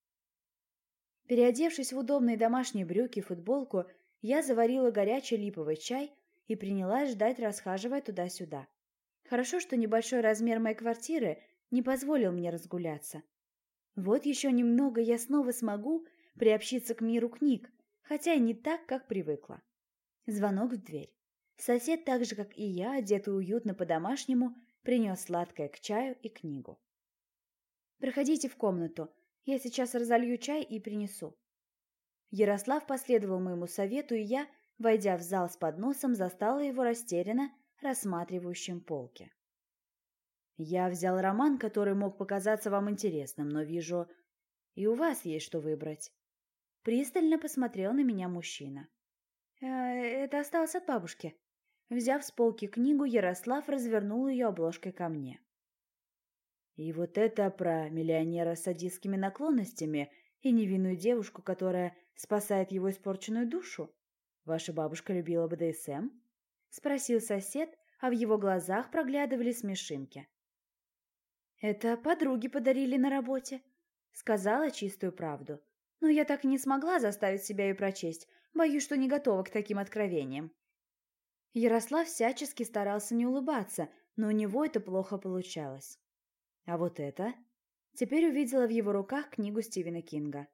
Переодевшись в удобные домашние брюки и футболку, я заварила горячий липовый чай и принялась ждать, расхаживая туда-сюда. Хорошо, что небольшой размер моей квартиры не позволил мне разгуляться. Вот еще немного я снова смогу приобщиться к миру книг, хотя и не так, как привыкла. Звонок в дверь. Сосед, так же, как и я, одетый уютно по-домашнему, принес сладкое к чаю и книгу. «Проходите в комнату, я сейчас разолью чай и принесу». Ярослав последовал моему совету, и я, войдя в зал с подносом, застала его растерянно рассматривающим полки. «Я взял роман, который мог показаться вам интересным, но вижу, и у вас есть что выбрать». Пристально посмотрел на меня мужчина. Это осталось от бабушки». Взяв с полки книгу, Ярослав развернул ее обложкой ко мне. «И вот это про миллионера с садистскими наклонностями и невинную девушку, которая спасает его испорченную душу? Ваша бабушка любила БДСМ?» — спросил сосед, а в его глазах проглядывали смешинки. «Это подруги подарили на работе», — сказала чистую правду. «Но я так и не смогла заставить себя ее прочесть, боюсь, что не готова к таким откровениям». Ярослав всячески старался не улыбаться, но у него это плохо получалось. А вот это? Теперь увидела в его руках книгу Стивена Кинга.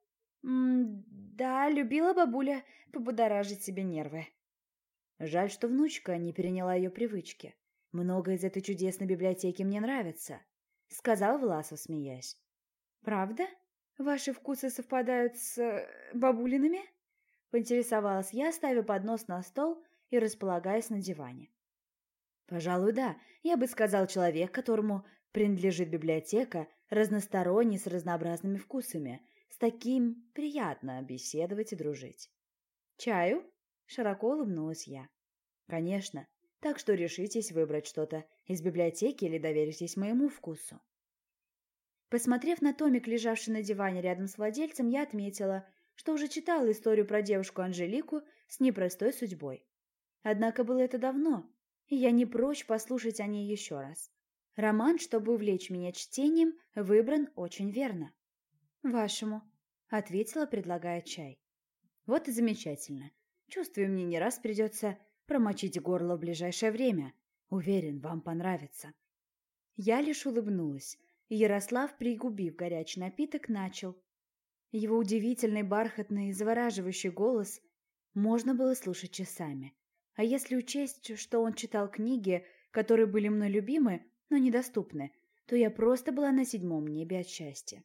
Да, любила бабуля побудоражить себе нервы. Жаль, что внучка не переняла ее привычки. Много из этой чудесной библиотеки мне нравится, сказал Власов, смеясь. Правда? Ваши вкусы совпадают с бабулиными? Поинтересовалась я, ставя поднос на стол и располагаясь на диване. Пожалуй, да. Я бы сказал, человек, которому принадлежит библиотека, разносторонний, с разнообразными вкусами. С таким приятно беседовать и дружить. «Чаю?» — широко улыбнулась я. «Конечно. Так что решитесь выбрать что-то из библиотеки или доверитесь моему вкусу». Посмотрев на томик, лежавший на диване рядом с владельцем, я отметила, что уже читала историю про девушку Анжелику с непростой судьбой. Однако было это давно, и я не прочь послушать о ней еще раз. Роман, чтобы увлечь меня чтением, выбран очень верно. «Вашему», — ответила, предлагая чай. «Вот и замечательно. Чувствую, мне не раз придется промочить горло в ближайшее время. Уверен, вам понравится». Я лишь улыбнулась, и Ярослав, пригубив горячий напиток, начал. Его удивительный бархатный и завораживающий голос можно было слушать часами. А если учесть, что он читал книги, которые были мной любимы, но недоступны, то я просто была на седьмом небе от счастья.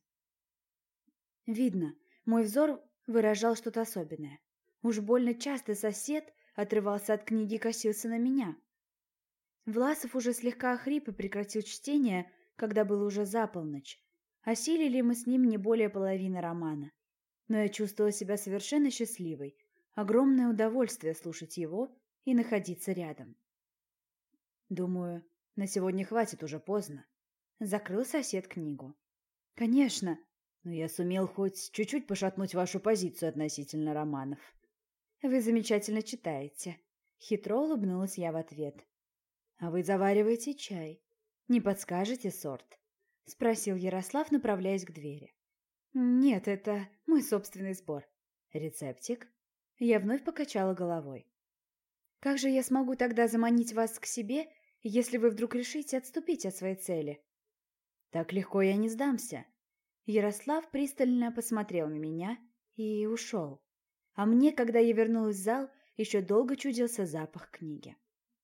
Видно, мой взор выражал что-то особенное. Уж больно часто сосед отрывался от книги и косился на меня. Власов уже слегка охрип и прекратил чтение, когда было уже за полночь. Осилили мы с ним не более половины романа. Но я чувствовала себя совершенно счастливой. Огромное удовольствие слушать его и находиться рядом. «Думаю, на сегодня хватит, уже поздно». Закрыл сосед книгу. «Конечно, но я сумел хоть чуть-чуть пошатнуть вашу позицию относительно романов». «Вы замечательно читаете». Хитро улыбнулась я в ответ. «А вы завариваете чай. Не подскажете сорт?» Спросил Ярослав, направляясь к двери. «Нет, это мой собственный сбор. Рецептик?» Я вновь покачала головой. «Как же я смогу тогда заманить вас к себе, если вы вдруг решите отступить от своей цели?» «Так легко я не сдамся». Ярослав пристально посмотрел на меня и ушел. А мне, когда я вернулась в зал, еще долго чудился запах книги.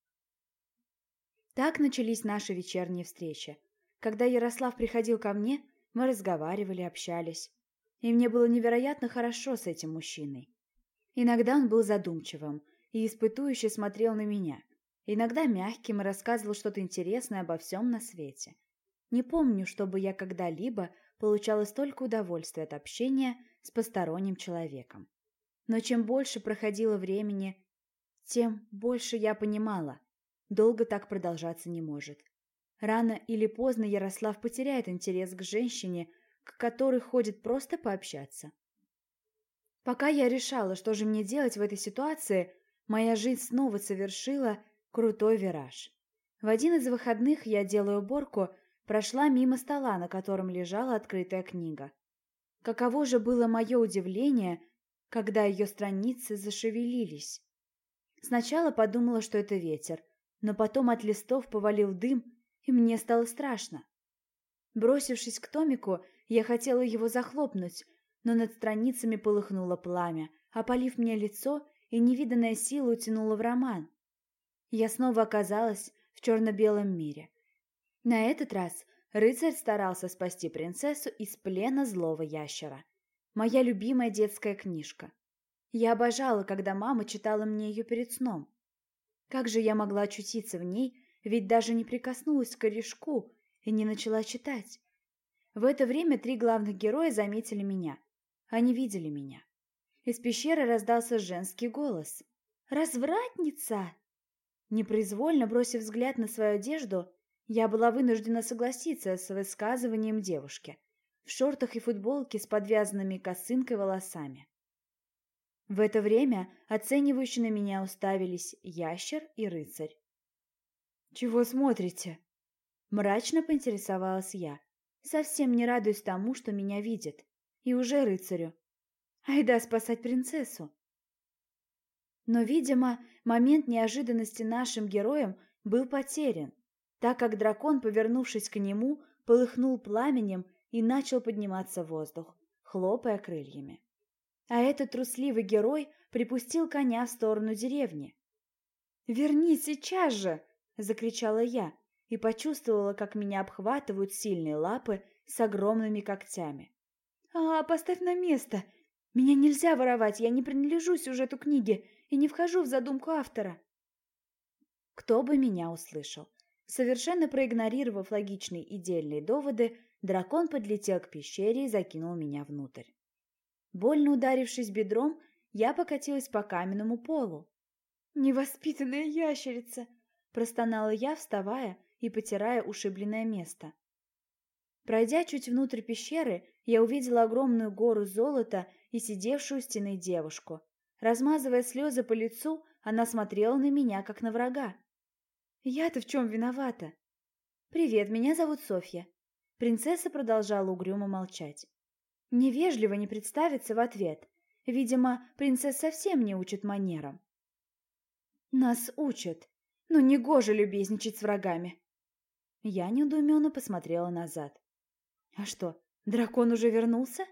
Так начались наши вечерние встречи. Когда Ярослав приходил ко мне, мы разговаривали, общались. И мне было невероятно хорошо с этим мужчиной. Иногда он был задумчивым и испытующе смотрел на меня. Иногда мягким и рассказывал что-то интересное обо всем на свете. Не помню, чтобы я когда-либо получала столько удовольствия от общения с посторонним человеком. Но чем больше проходило времени, тем больше я понимала, долго так продолжаться не может. Рано или поздно Ярослав потеряет интерес к женщине, к которой ходит просто пообщаться. Пока я решала, что же мне делать в этой ситуации, моя жизнь снова совершила крутой вираж. В один из выходных я, делая уборку, прошла мимо стола, на котором лежала открытая книга. Каково же было мое удивление, когда ее страницы зашевелились. Сначала подумала, что это ветер, но потом от листов повалил дым, и мне стало страшно. Бросившись к томику, я хотела его захлопнуть, но над страницами полыхнуло пламя, опалив мне лицо, и невиданная сила утянула в роман. Я снова оказалась в черно-белом мире. На этот раз рыцарь старался спасти принцессу из плена злого ящера. Моя любимая детская книжка. Я обожала, когда мама читала мне ее перед сном. Как же я могла очутиться в ней, ведь даже не прикоснулась к корешку и не начала читать. В это время 3 главных героя заметили меня. Они видели меня. Из пещеры раздался женский голос. «Развратница!» Непроизвольно бросив взгляд на свою одежду, я была вынуждена согласиться с высказыванием девушки в шортах и футболке с подвязанными косынкой волосами. В это время оценивающе на меня уставились ящер и рыцарь. «Чего смотрите?» Мрачно поинтересовалась я, совсем не радуясь тому, что меня видят, и уже рыцарю. Айда спасать принцессу. Но, видимо, момент неожиданности нашим героям был потерян, так как дракон, повернувшись к нему, полыхнул пламенем и начал подниматься в воздух, хлопая крыльями. А этот трусливый герой припустил коня в сторону деревни. «Вернись сейчас же!» – закричала я и почувствовала, как меня обхватывают сильные лапы с огромными когтями. Поставь на место! Меня нельзя воровать, я не принадлежу сюжету книги и не вхожу в задумку автора!» Кто бы меня услышал? Совершенно проигнорировав логичные и дельные доводы, дракон подлетел к пещере и закинул меня внутрь. Больно ударившись бедром, я покатилась по каменному полу. «Невоспитанная ящерица!» – простонала я, вставая и потирая ушибленное место. Пройдя чуть внутрь пещеры, я увидела огромную гору золота и сидевшую у стены девушку. Размазывая слезы по лицу, она смотрела на меня, как на врага. «Я-то в чем виновата?» «Привет, меня зовут Софья». Принцесса продолжала угрюмо молчать. Невежливо не представиться в ответ. Видимо, принцесс совсем не учат манерам. «Нас учат, но негоже любезничать с врагами». Я недоуменно посмотрела назад. «А что, дракон уже вернулся?»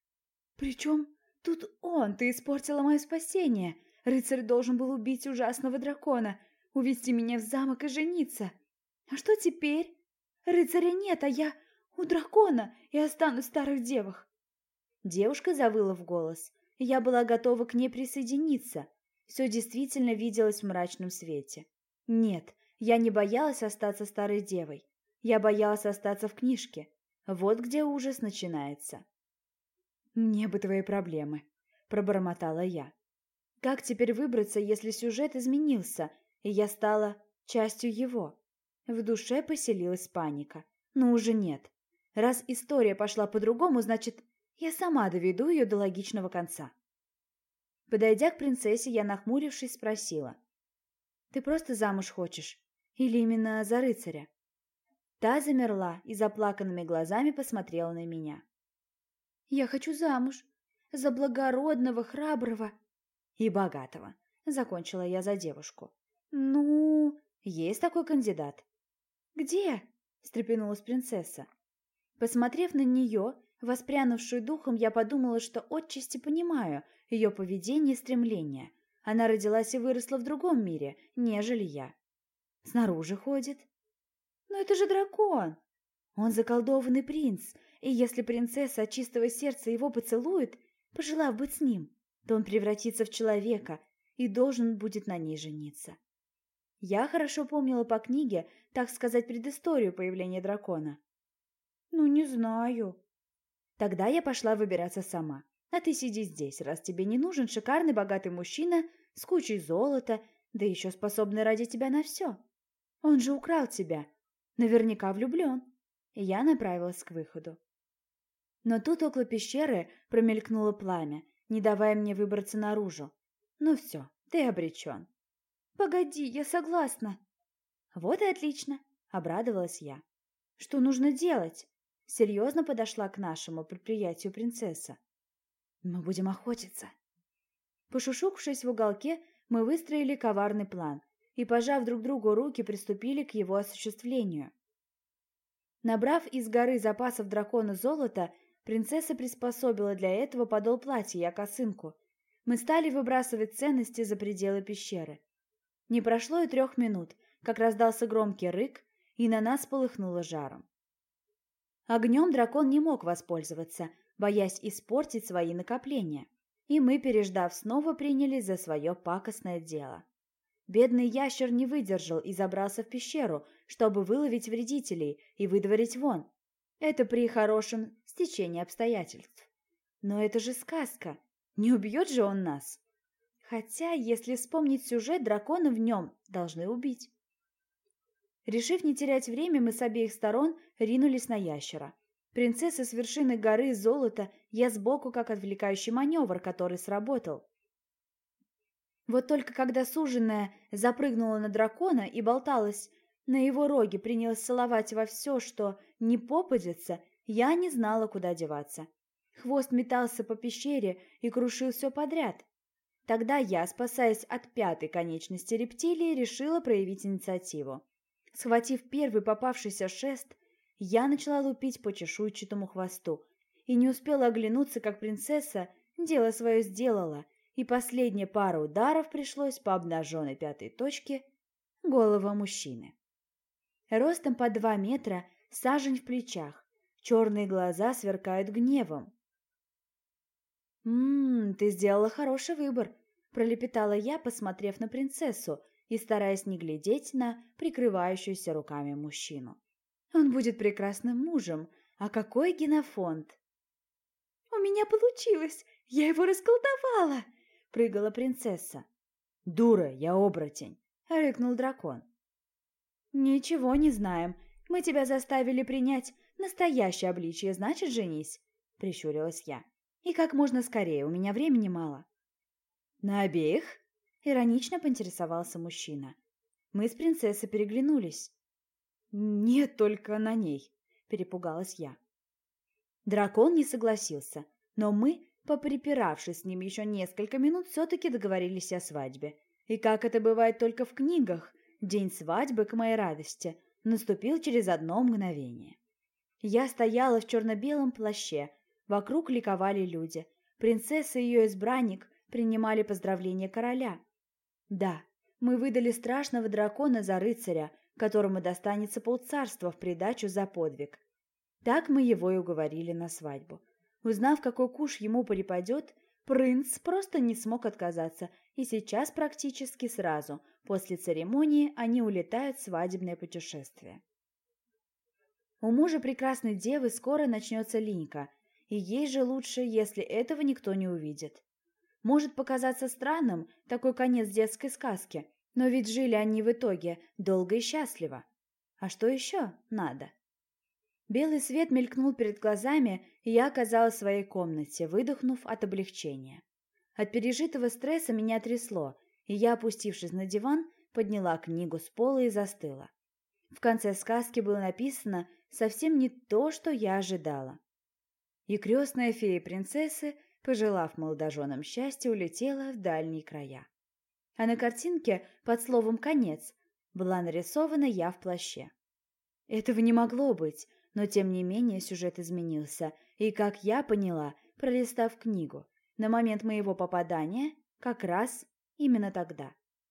«Причем тут он? Ты испортила мое спасение. Рыцарь должен был убить ужасного дракона, увести меня в замок и жениться. А что теперь? Рыцаря нет, а я у дракона и останусь в старых девах». Девушка завыла в голос, и я была готова к ней присоединиться. Все действительно виделось в мрачном свете. Нет, я не боялась остаться старой девой. Я боялась остаться в книжке. Вот где ужас начинается. «Мне бы твои проблемы», – пробормотала я. «Как теперь выбраться, если сюжет изменился, и я стала частью его?» В душе поселилась паника. Но уже нет. Раз история пошла по-другому, значит, я сама доведу ее до логичного конца. Подойдя к принцессе, я, нахмурившись, спросила. «Ты просто замуж хочешь? Или именно за рыцаря?» Та замерла и заплаканными глазами посмотрела на меня. «Я хочу замуж. За благородного, храброго и богатого», — закончила я за девушку. «Ну, есть такой кандидат». «Где?» — встрепенулась принцесса. Посмотрев на нее, воспрянувшую духом, я подумала, что отчасти понимаю ее поведение и стремления. Она родилась и выросла в другом мире, нежели я. Снаружи ходит. «Но это же дракон! Он заколдованный принц, и если принцесса от чистого сердца его поцелует, пожелав быть с ним, то он превратится в человека и должен будет на ней жениться». Я хорошо помнила по книге, так сказать, предысторию появления дракона. «Ну, не знаю». «Тогда я пошла выбираться сама. А ты сиди здесь, раз тебе не нужен шикарный богатый мужчина с кучей золота, да еще способный ради тебя на все. Он же украл тебя. Наверняка влюблен». И я направилась к выходу. Но тут около пещеры промелькнуло пламя, не давая мне выбраться наружу. «Ну все, ты обречен». «Погоди, я согласна». «Вот и отлично», — обрадовалась я. «Что нужно делать?» Серьезно подошла к нашему предприятию принцесса. «Мы будем охотиться». Пошушукавшись в уголке, мы выстроили коварный план и, пожав друг другу руки, приступили к его осуществлению. Набрав из горы запасов дракона золота, принцесса приспособила для этого подол платья и косынку. Мы стали выбрасывать ценности за пределы пещеры. Не прошло и 3 минут, как раздался громкий рык, и на нас полыхнуло жаром. Огнем дракон не мог воспользоваться, боясь испортить свои накопления, и мы, переждав, снова принялись за свое пакостное дело. Бедный ящер не выдержал и забрался в пещеру, чтобы выловить вредителей и выдворить вон. Это при хорошем стечении обстоятельств. Но это же сказка, не убьет же он нас? Хотя, если вспомнить сюжет, драконы в нем должны убить. Решив не терять время, мы с обеих сторон ринулись на ящера. Принцесса с вершины горы золота, я сбоку, как отвлекающий маневр, который сработал. Вот только когда суженая запрыгнула на дракона и болталась на его роге, принялась целовать во все, что не попадется, я не знала, куда деваться. Хвост метался по пещере и крушил все подряд. Тогда я, спасаясь от пятой конечности рептилии, решила проявить инициативу. Схватив первый попавшийся шест, я начала лупить по чешуйчатому хвосту и не успела оглянуться, как принцесса дело свое сделала, и последняя пара ударов пришлось по обнаженной пятой точке голого мужчины. Ростом по 2 метра, сажень в плечах, черные глаза сверкают гневом. Ты сделала хороший выбор», – пролепетала я, посмотрев на принцессу и стараясь не глядеть на прикрывающуюся руками мужчину. «Он будет прекрасным мужем, а какой генофонд!» «У меня получилось! Я его расколдовала!» – прыгала принцесса. «Дура, я оборотень!» – рыкнул дракон. «Ничего не знаем. Мы тебя заставили принять настоящее обличие, значит, женись!» – прищурилась я. «И как можно скорее, у меня времени мало». «На обеих?» – иронично поинтересовался мужчина. Мы с принцессой переглянулись. «Нет, только на ней», – перепугалась я. Дракон не согласился, но мы, поприпиравшись с ним еще несколько минут, все-таки договорились о свадьбе. И как это бывает только в книгах, день свадьбы, к моей радости, наступил через одно мгновение. Я стояла в черно-белом плаще, вокруг ликовали люди. Принцесса и ее избранник принимали поздравления короля. Да, мы выдали страшного дракона за рыцаря, которому достанется полцарства в придачу за подвиг. Так мы его и уговорили на свадьбу. Узнав, какой куш ему перепадет, принц просто не смог отказаться, и сейчас практически сразу, после церемонии, они улетают в свадебное путешествие. У мужа прекрасной девы скоро начнется линька, и ей же лучше, если этого никто не увидит. Может показаться странным такой конец детской сказки, но ведь жили они в итоге долго и счастливо. А что еще надо? Белый свет мелькнул перед глазами, и я оказалась в своей комнате, выдохнув от облегчения. От пережитого стресса меня трясло, и я, опустившись на диван, подняла книгу с пола и застыла. В конце сказки было написано совсем не то, что я ожидала. И крестная фея принцессы, пожелав молодоженам счастья, улетела в дальние края. А на картинке под словом «конец» была нарисована я в плаще. Этого не могло быть, но тем не менее сюжет изменился, и, как я поняла, пролистав книгу, на момент моего попадания, как раз именно тогда.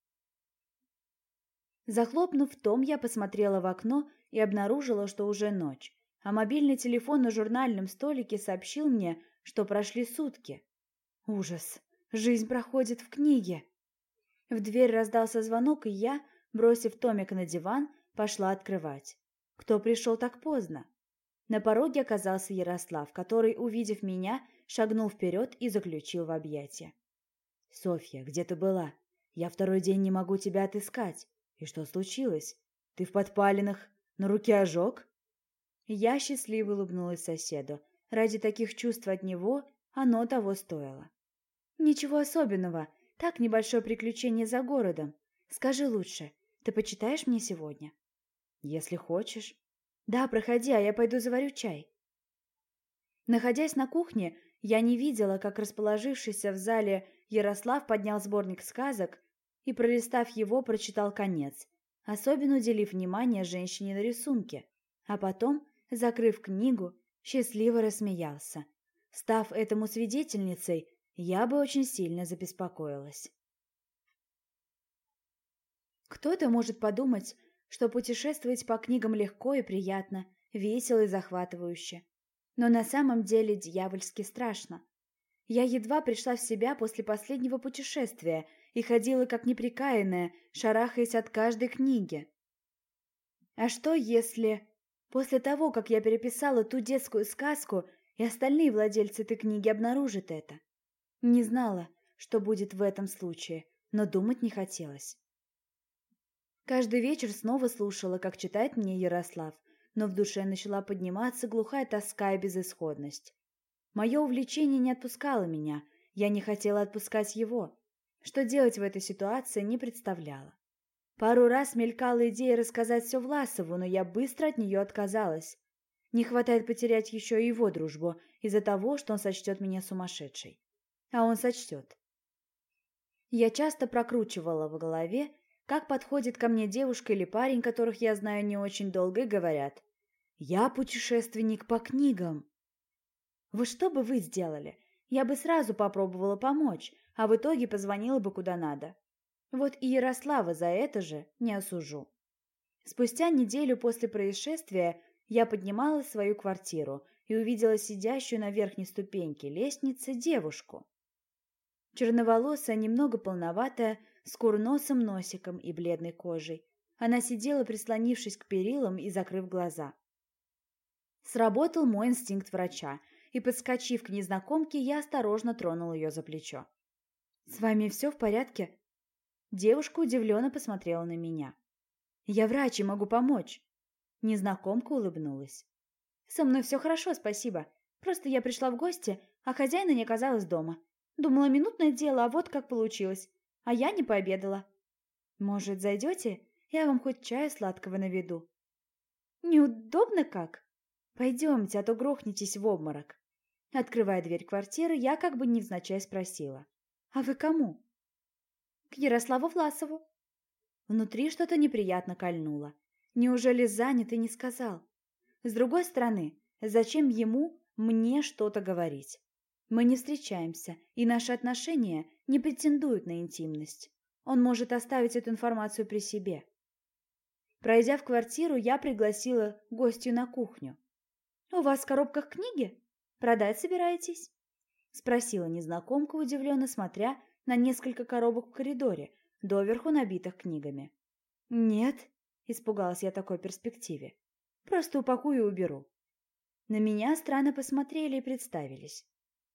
Захлопнув том, я посмотрела в окно и обнаружила, что уже ночь, а мобильный телефон на журнальном столике сообщил мне, что прошли сутки. Ужас! Жизнь проходит в книге. В дверь раздался звонок, и я, бросив томик на диван, пошла открывать. Кто пришел так поздно? На пороге оказался Ярослав, который, увидев меня, шагнул вперед и заключил в объятия. «Софья, где ты была? Я второй день не могу тебя отыскать. И что случилось? Ты в подпалинах? На руке ожог?» Я счастливо улыбнулась соседу. Ради таких чувств от него оно того стоило. «Ничего особенного. Так, небольшое приключение за городом. Скажи лучше, ты почитаешь мне сегодня?» «Если хочешь». «Да, проходи, а я пойду заварю чай». Находясь на кухне, я не видела, как расположившийся в зале Ярослав поднял сборник сказок и, пролистав его, прочитал конец, особенно уделив внимание женщине на рисунке, а потом, закрыв книгу, счастливо рассмеялся. Став этому свидетельницей, я бы очень сильно забеспокоилась. Кто-то может подумать, что путешествовать по книгам легко и приятно, весело и захватывающе. Но на самом деле дьявольски страшно. Я едва пришла в себя после последнего путешествия и ходила как неприкаянная, шарахаясь от каждой книги. А что если... После того, как я переписала ту детскую сказку, и остальные владельцы этой книги обнаружат это? Не знала, что будет в этом случае, но думать не хотелось. Каждый вечер снова слушала, как читает мне Ярослав, но в душе начала подниматься глухая тоска и безысходность. Мое увлечение не отпускало меня, я не хотела отпускать его. Что делать в этой ситуации, не представляла. Пару раз мелькала идея рассказать все Власову, но я быстро от нее отказалась. Не хватает потерять еще и его дружбу из-за того, что он сочтет меня сумасшедшей. А он сочтет. Я часто прокручивала в голове, как подходит ко мне девушка или парень, которых я знаю не очень долго, и говорят: «Я путешественник по книгам». Вот что бы вы сделали? Я бы сразу попробовала помочь, а в итоге позвонила бы куда надо. Вот и Ярослава за это же не осужу. Спустя неделю после происшествия я поднималась в свою квартиру и увидела сидящую на верхней ступеньке лестницы девушку. Черноволосая, немного полноватая, с курносым носиком и бледной кожей. Она сидела, прислонившись к перилам и закрыв глаза. Сработал мой инстинкт врача, и, подскочив к незнакомке, я осторожно тронул ее за плечо. «С вами все в порядке?» Девушка удивленно посмотрела на меня. «Я врач и могу помочь». Незнакомка улыбнулась. «Со мной все хорошо, спасибо. Просто я пришла в гости, а хозяина не оказалось дома. Думала, минутное дело, а вот как получилось. А я не пообедала. Может, зайдете? Я вам хоть чаю сладкого наведу». «Неудобно как?» «Пойдемте, а то грохнетесь в обморок». Открывая дверь квартиры, я как бы невзначай спросила: «А вы кому?» «К Ярославу Власову». Внутри что-то неприятно кольнуло. Неужели занят и не сказал? С другой стороны, зачем ему мне что-то говорить? Мы не встречаемся, и наши отношения не претендуют на интимность. Он может оставить эту информацию при себе. Пройдя в квартиру, я пригласила гостью на кухню. «У вас в коробках книги? Продать собираетесь?» — спросила незнакомка, удивленно смотря на несколько коробок в коридоре, доверху набитых книгами. «Нет», — испугалась я такой перспективе, — «просто упакую и уберу». На меня странно посмотрели и представились.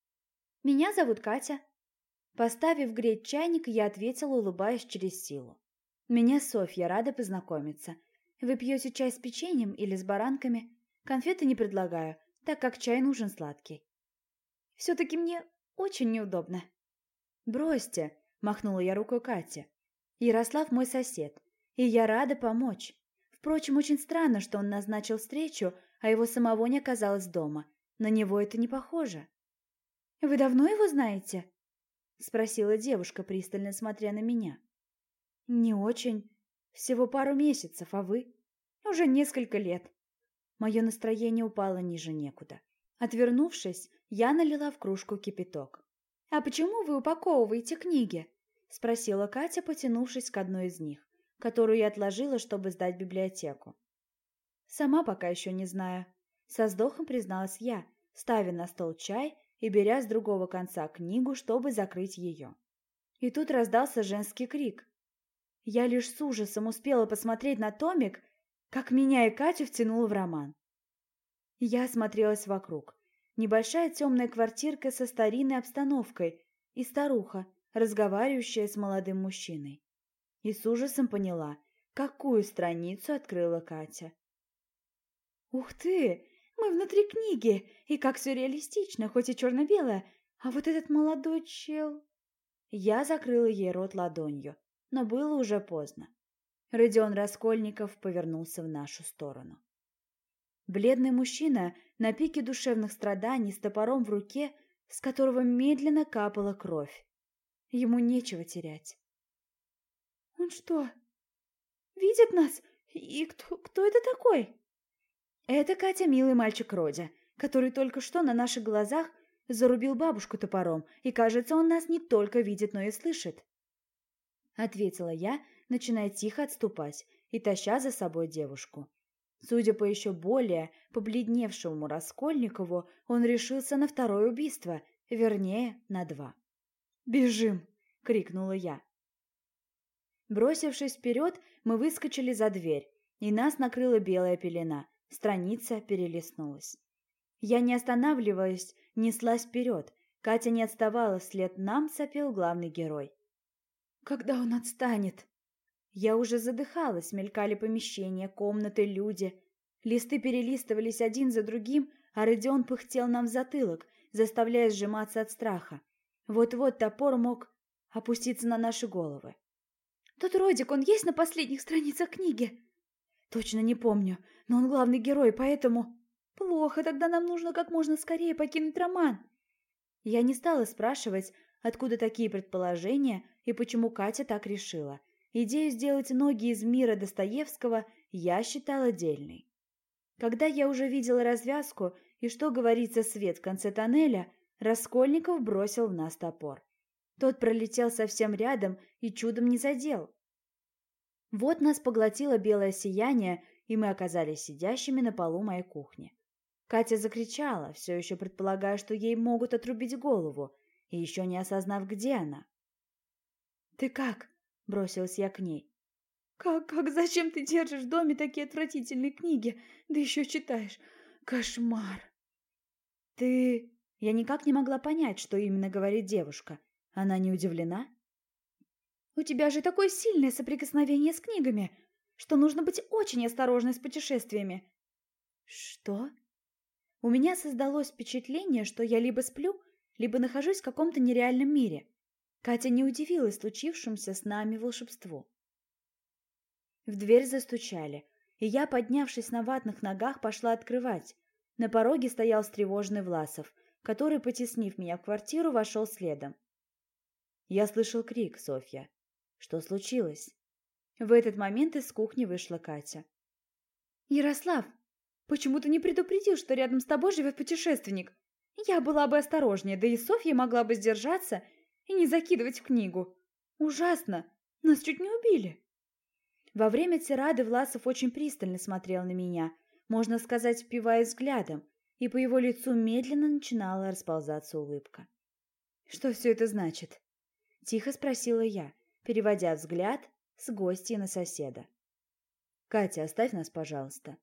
«Меня зовут Катя». Поставив греть чайник, я ответила, улыбаясь через силу. «Меня Софья, рада познакомиться. Вы пьете чай с печеньем или с баранками? Конфеты не предлагаю, так как чай нужен сладкий». «Все-таки мне очень неудобно». «Бросьте», — махнула я рукой Кате. «Ярослав мой сосед, и я рада помочь. Впрочем, очень странно, что он назначил встречу, а его самого не оказалось дома. На него это не похоже». «Вы давно его знаете?» — спросила девушка, пристально смотря на меня. «Не очень. Всего пару месяцев, а вы?» «Уже несколько лет». Мое настроение упало ниже некуда. Отвернувшись, я налила в кружку кипяток. «А почему вы упаковываете книги?» — спросила Катя, потянувшись к одной из них, которую я отложила, чтобы сдать в библиотеку. «Сама пока еще не знаю», — со вздохом призналась я, ставя на стол чай и беря с другого конца книгу, чтобы закрыть ее. И тут раздался женский крик. Я лишь с ужасом успела посмотреть на томик, как меня и Катю втянуло в роман. Я осмотрелась вокруг. Небольшая темная квартирка со старинной обстановкой и старуха, разговаривающая с молодым мужчиной. И с ужасом поняла, какую страницу открыла Катя. «Ух ты! Мы внутри книги! И как все реалистично, хоть и черно-белое! А вот этот молодой чел...» Я закрыла ей рот ладонью, но было уже поздно. Родион Раскольников повернулся в нашу сторону. Бледный мужчина на пике душевных страданий с топором в руке, с которого медленно капала кровь. Ему нечего терять. «Он что, видит нас? И кто это такой?» «Это Катя, милый мальчик Родя, который только что на наших глазах зарубил бабушку топором, и, кажется, он нас не только видит, но и слышит», — ответила я, начиная тихо отступать и таща за собой девушку. Судя по еще более побледневшему Раскольникову, он решился на второе убийство, вернее, на два. «Бежим!» — крикнула я. Бросившись вперед, мы выскочили за дверь, и нас накрыла белая пелена, страница перелистнулась. Я, не останавливаясь, неслась вперед. Катя не отставала, вслед нам сопел главный герой. «Когда он отстанет?» Я уже задыхалась, мелькали помещения, комнаты, люди. Листы перелистывались один за другим, а Родион пыхтел нам в затылок, заставляя сжиматься от страха. Вот-вот топор мог опуститься на наши головы. «Тот Родик, он есть на последних страницах книги?» «Точно не помню, но он главный герой, поэтому...» «Плохо, тогда нам нужно как можно скорее покинуть роман». Я не стала спрашивать, откуда такие предположения и почему Катя так решила. Идею сделать ноги из мира Достоевского я считала дельной. Когда я уже видела развязку и что говорится свет в конце тоннеля, Раскольников бросил в нас топор. Тот пролетел совсем рядом и чудом не задел. Вот нас поглотило белое сияние, и мы оказались сидящими на полу моей кухни. Катя закричала, все еще предполагая, что ей могут отрубить голову, и еще не осознав, где она. «Ты как?» — бросилась я к ней. «Как? Зачем ты держишь в доме такие отвратительные книги? Да еще читаешь. Кошмар!» «Ты...» Я никак не могла понять, что именно говорит девушка. Она не удивлена? «У тебя же такое сильное соприкосновение с книгами, что нужно быть очень осторожной с путешествиями». «Что?» У меня создалось впечатление, что я либо сплю, либо нахожусь в каком-то нереальном мире. Катя не удивилась случившемуся с нами волшебству. В дверь застучали, и я, поднявшись на ватных ногах, пошла открывать. На пороге стоял встревоженный Власов, который, потеснив меня в квартиру, вошел следом. Я слышал крик, Софья. Что случилось? В этот момент из кухни вышла Катя. «Ярослав, почему ты не предупредил, что рядом с тобой живет путешественник? Я была бы осторожнее, да и Софья могла бы сдержаться и не закидывать в книгу. Ужасно! Нас чуть не убили!» Во время тирады Власов очень пристально смотрел на меня, можно сказать, впиваясь взглядом, и по его лицу медленно начинала расползаться улыбка. «Что все это значит?» – тихо спросила я, переводя взгляд с гостья на соседа. «Катя, оставь нас, пожалуйста».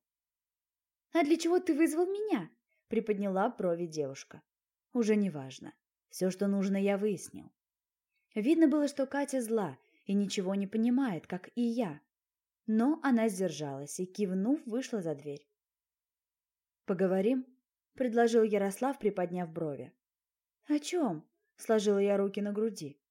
«А для чего ты вызвал меня?» – приподняла брови девушка. «Уже не важно. Все, что нужно, я выяснил». Видно было, что Катя зла и ничего не понимает, как и я. Но она сдержалась и, кивнув, вышла за дверь. «Поговорим?» – предложил Ярослав, приподняв брови. «О чем?» – сложила я руки на груди.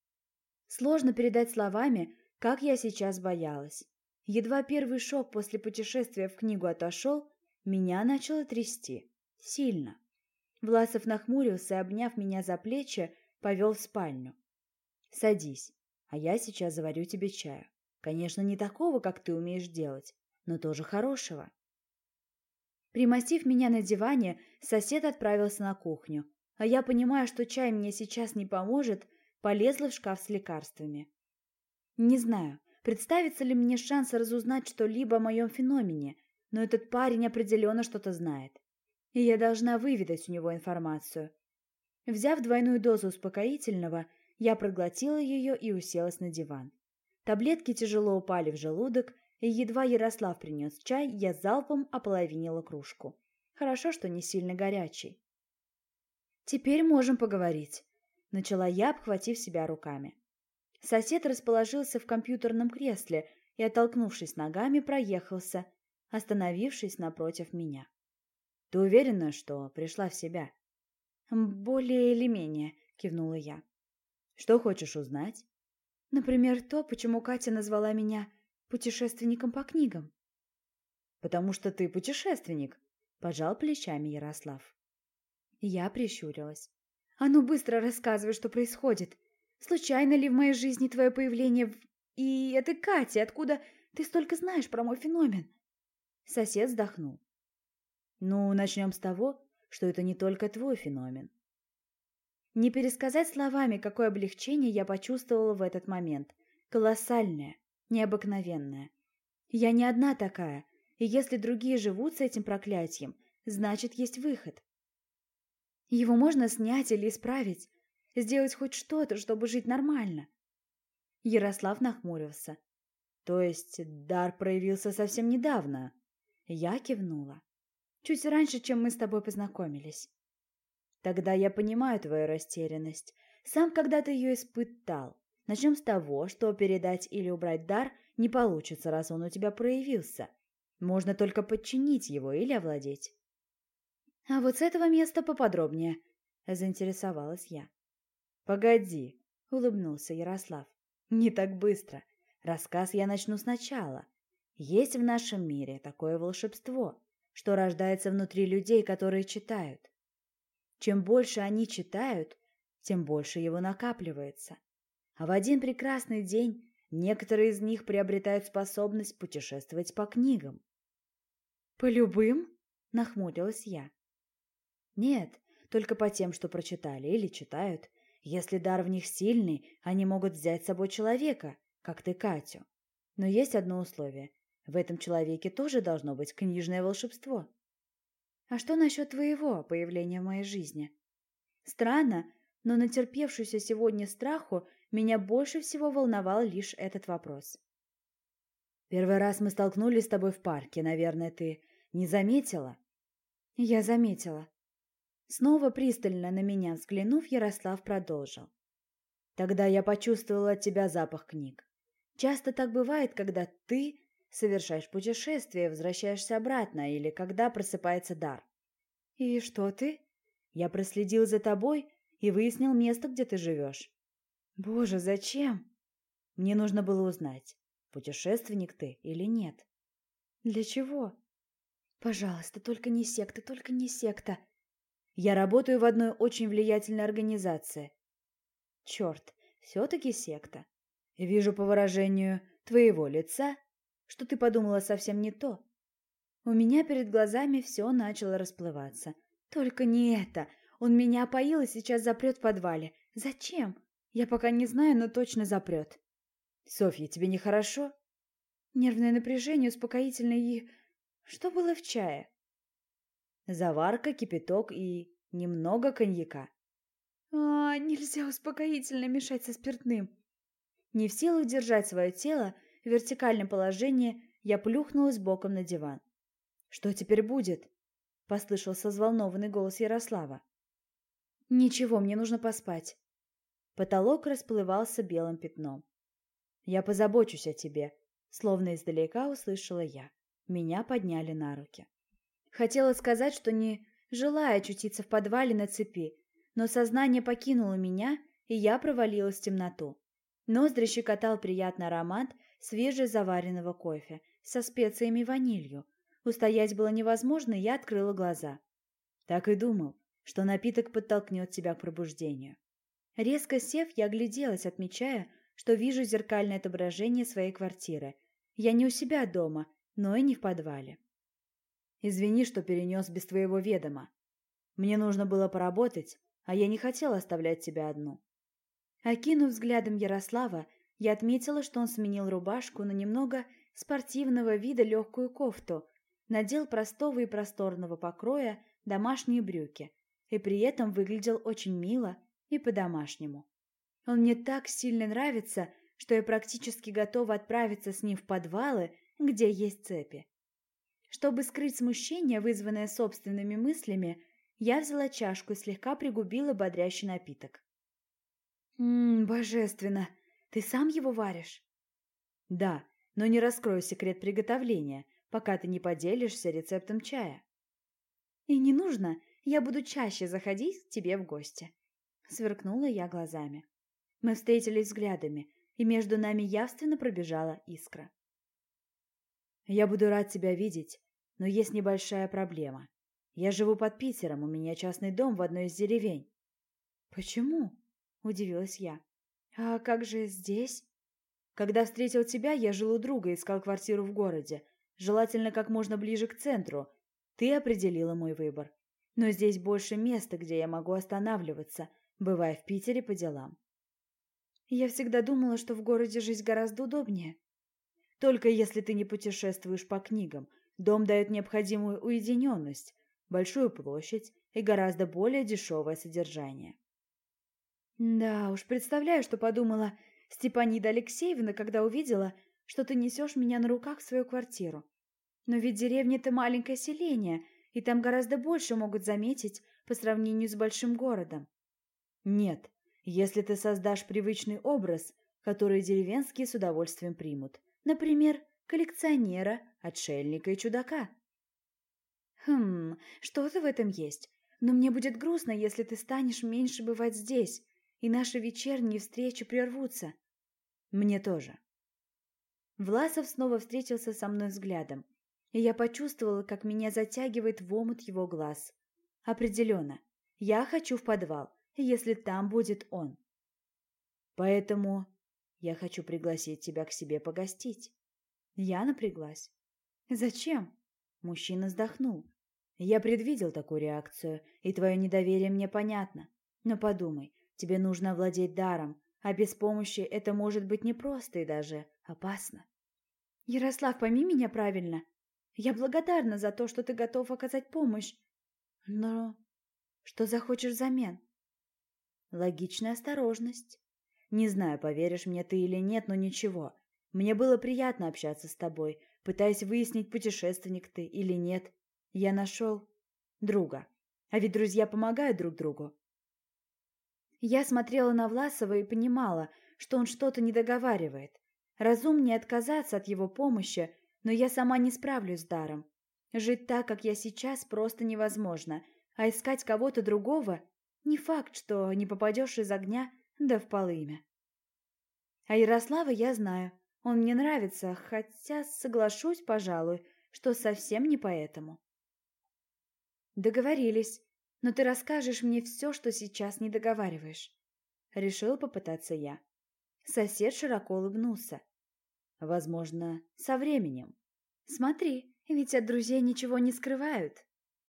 Сложно передать словами, как я сейчас боялась. Едва первый шок после путешествия в книгу отошел, меня начало трясти. Сильно. Власов нахмурился и, обняв меня за плечи, повел в спальню. «Садись, а я сейчас заварю тебе чаю. Конечно, не такого, как ты умеешь делать, но тоже хорошего». Примостив меня на диване, сосед отправился на кухню, а я, понимая, что чай мне сейчас не поможет, полезла в шкаф с лекарствами. Не знаю, представится ли мне шанс разузнать что-либо о моем феномене, но этот парень определенно что-то знает, и я должна выведать у него информацию. Взяв двойную дозу успокоительного, я проглотила ее и уселась на диван. Таблетки тяжело упали в желудок, и едва Ярослав принес чай, я залпом ополовинила кружку. Хорошо, что не сильно горячий. «Теперь можем поговорить», — начала я, обхватив себя руками. Сосед расположился в компьютерном кресле и, оттолкнувшись ногами, проехался, остановившись напротив меня. «Ты уверена, что пришла в себя?» «Более или менее», — кивнула я. «Что хочешь узнать?» «Например, то, почему Катя назвала меня путешественником по книгам». «Потому что ты путешественник», — пожал плечами Ярослав. Я прищурилась. «А ну быстро рассказывай, что происходит. Случайно ли в моей жизни твое появление в... И это Катя, откуда ты столько знаешь про мой феномен?» Сосед вздохнул. «Ну, начнем с того, что это не только твой феномен». Не пересказать словами, какое облегчение я почувствовала в этот момент. Колоссальное. необыкновенная. Я не одна такая, и если другие живут с этим проклятием, значит, есть выход. Его можно снять или исправить, сделать хоть что-то, чтобы жить нормально. Ярослав нахмурился. То есть дар проявился совсем недавно? Я кивнула. Чуть раньше, чем мы с тобой познакомились. Тогда я понимаю твою растерянность. Сам когда-то ее испытал. Начнем с того, что передать или убрать дар не получится, раз он у тебя проявился. Можно только подчинить его или овладеть. А вот с этого места поподробнее, заинтересовалась я. Погоди, улыбнулся Ярослав. Не так быстро. Рассказ я начну сначала. Есть в нашем мире такое волшебство, что рождается внутри людей, которые читают. Чем больше они читают, тем больше его накапливается. А в один прекрасный день некоторые из них приобретают способность путешествовать по книгам. «По любым?» – нахмурилась я. «Нет, только по тем, что прочитали или читают. Если дар в них сильный, они могут взять с собой человека, как ты, Катю. Но есть одно условие. В этом человеке тоже должно быть книжное волшебство». «А что насчет твоего появления в моей жизни?» Странно, но натерпевшуюся сегодня страху меня больше всего волновал лишь этот вопрос. «Первый раз мы столкнулись с тобой в парке, наверное, ты не заметила?» Я заметила. Снова пристально на меня взглянув, Ярослав продолжил. «Тогда я почувствовала от тебя запах книг. Часто так бывает, когда ты совершаешь путешествие, возвращаешься обратно, или когда просыпается дар. И что ты? Я проследил за тобой и выяснил место, где ты живешь. Боже, зачем? Мне нужно было узнать, путешественник ты или нет. Для чего? Пожалуйста, только не секта, только не секта. Я работаю в одной очень влиятельной организации. Черт, все-таки секта. Вижу по выражению твоего лица, что ты подумала совсем не то. У меня перед глазами все начало расплываться. Только не это. Он меня опоил и сейчас запрет в подвале. Зачем? Я пока не знаю, но точно запрет. Софья, тебе нехорошо? Нервное напряжение, успокоительное и... Что было в чае? Заварка, кипяток и немного коньяка. Нельзя успокоительное мешать со спиртным. Не в силах держать свое тело в вертикальном положении, я плюхнулась боком на диван. «Что теперь будет?» — послышался взволнованный голос Ярослава. «Ничего, мне нужно поспать». Потолок расплывался белым пятном. «Я позабочусь о тебе», — словно издалека услышала я. Меня подняли на руки. Хотела сказать, что не желая очутиться в подвале на цепи, но сознание покинуло меня, и я провалилась в темноту. Ноздри щекотал приятный аромат свежезаваренного кофе со специями и ванилью. Устоять было невозможно, и я открыла глаза. Так и думал, что напиток подтолкнет тебя к пробуждению. Резко сев, я огляделась, отмечая, что вижу зеркальное отображение своей квартиры. Я не у себя дома, но и не в подвале. Извини, что перенес без твоего ведома. Мне нужно было поработать, а я не хотела оставлять тебя одну. Окинув взглядом Ярослава, я отметила, что он сменил рубашку на немного спортивного вида легкую кофту, надел простого и просторного покроя домашние брюки и при этом выглядел очень мило и по-домашнему. Он мне так сильно нравится, что я практически готова отправиться с ним в подвалы, где есть цепи. Чтобы скрыть смущение, вызванное собственными мыслями, я взяла чашку и слегка пригубила бодрящий напиток. Божественно! Ты сам его варишь? Да, но не раскрою секрет приготовления, пока ты не поделишься рецептом чая. И не нужно, я буду чаще заходить к тебе в гости. Сверкнула я глазами. Мы встретились взглядами, и между нами явственно пробежала искра. Я буду рад тебя видеть, но есть небольшая проблема. Я живу под Питером, у меня частный дом в одной из деревень. Почему? Удивилась я. А как же здесь? Когда встретил тебя, я жил у друга и искал квартиру в городе, желательно как можно ближе к центру. Ты определила мой выбор. Но здесь больше места, где я могу останавливаться, бывая в Питере по делам. Я всегда думала, что в городе жизнь гораздо удобнее. Только если ты не путешествуешь по книгам. Дом дает необходимую уединенность, большую площадь и гораздо более дешевое содержание. Да уж, представляю, что подумала Степанида Алексеевна, когда увидела, что ты несешь меня на руках в свою квартиру. Но ведь деревня — это маленькое селение, и там гораздо больше могут заметить по сравнению с большим городом. Нет, если ты создашь привычный образ, который деревенские с удовольствием примут. Например, коллекционера, отшельника и чудака. Что-то в этом есть. Но мне будет грустно, если ты станешь меньше бывать здесь, и наши вечерние встречи прервутся. Мне тоже. Власов снова встретился со мной взглядом, и я почувствовала, как меня затягивает в омут его глаз. Определенно, я хочу в подвал, если там будет он. Поэтому я хочу пригласить тебя к себе погостить. Я напряглась. Зачем? Мужчина вздохнул. Я предвидел такую реакцию, и твое недоверие мне понятно. Но подумай, тебе нужно овладеть даром, а без помощи это может быть непросто и даже опасно. Ярослав, пойми меня правильно. Я благодарна за то, что ты готов оказать помощь. Но что захочешь взамен? Логичная осторожность. Не знаю, поверишь мне ты или нет, но ничего. Мне было приятно общаться с тобой, пытаясь выяснить, путешественник ты или нет. Я нашел друга. А ведь друзья помогают друг другу. Я смотрела на Власова и понимала, что он что-то не договаривает. Разумнее отказаться от его помощи, но я сама не справлюсь с даром. Жить так, как я сейчас, просто невозможно, а искать кого-то другого не факт, что не попадешь из огня, да в полымя. А Ярослава я знаю, он мне нравится, хотя соглашусь, пожалуй, что совсем не поэтому. Договорились, но ты расскажешь мне все, что сейчас не договариваешь. Решил попытаться я. Сосед широко улыбнулся. Возможно, со временем. Смотри, ведь от друзей ничего не скрывают.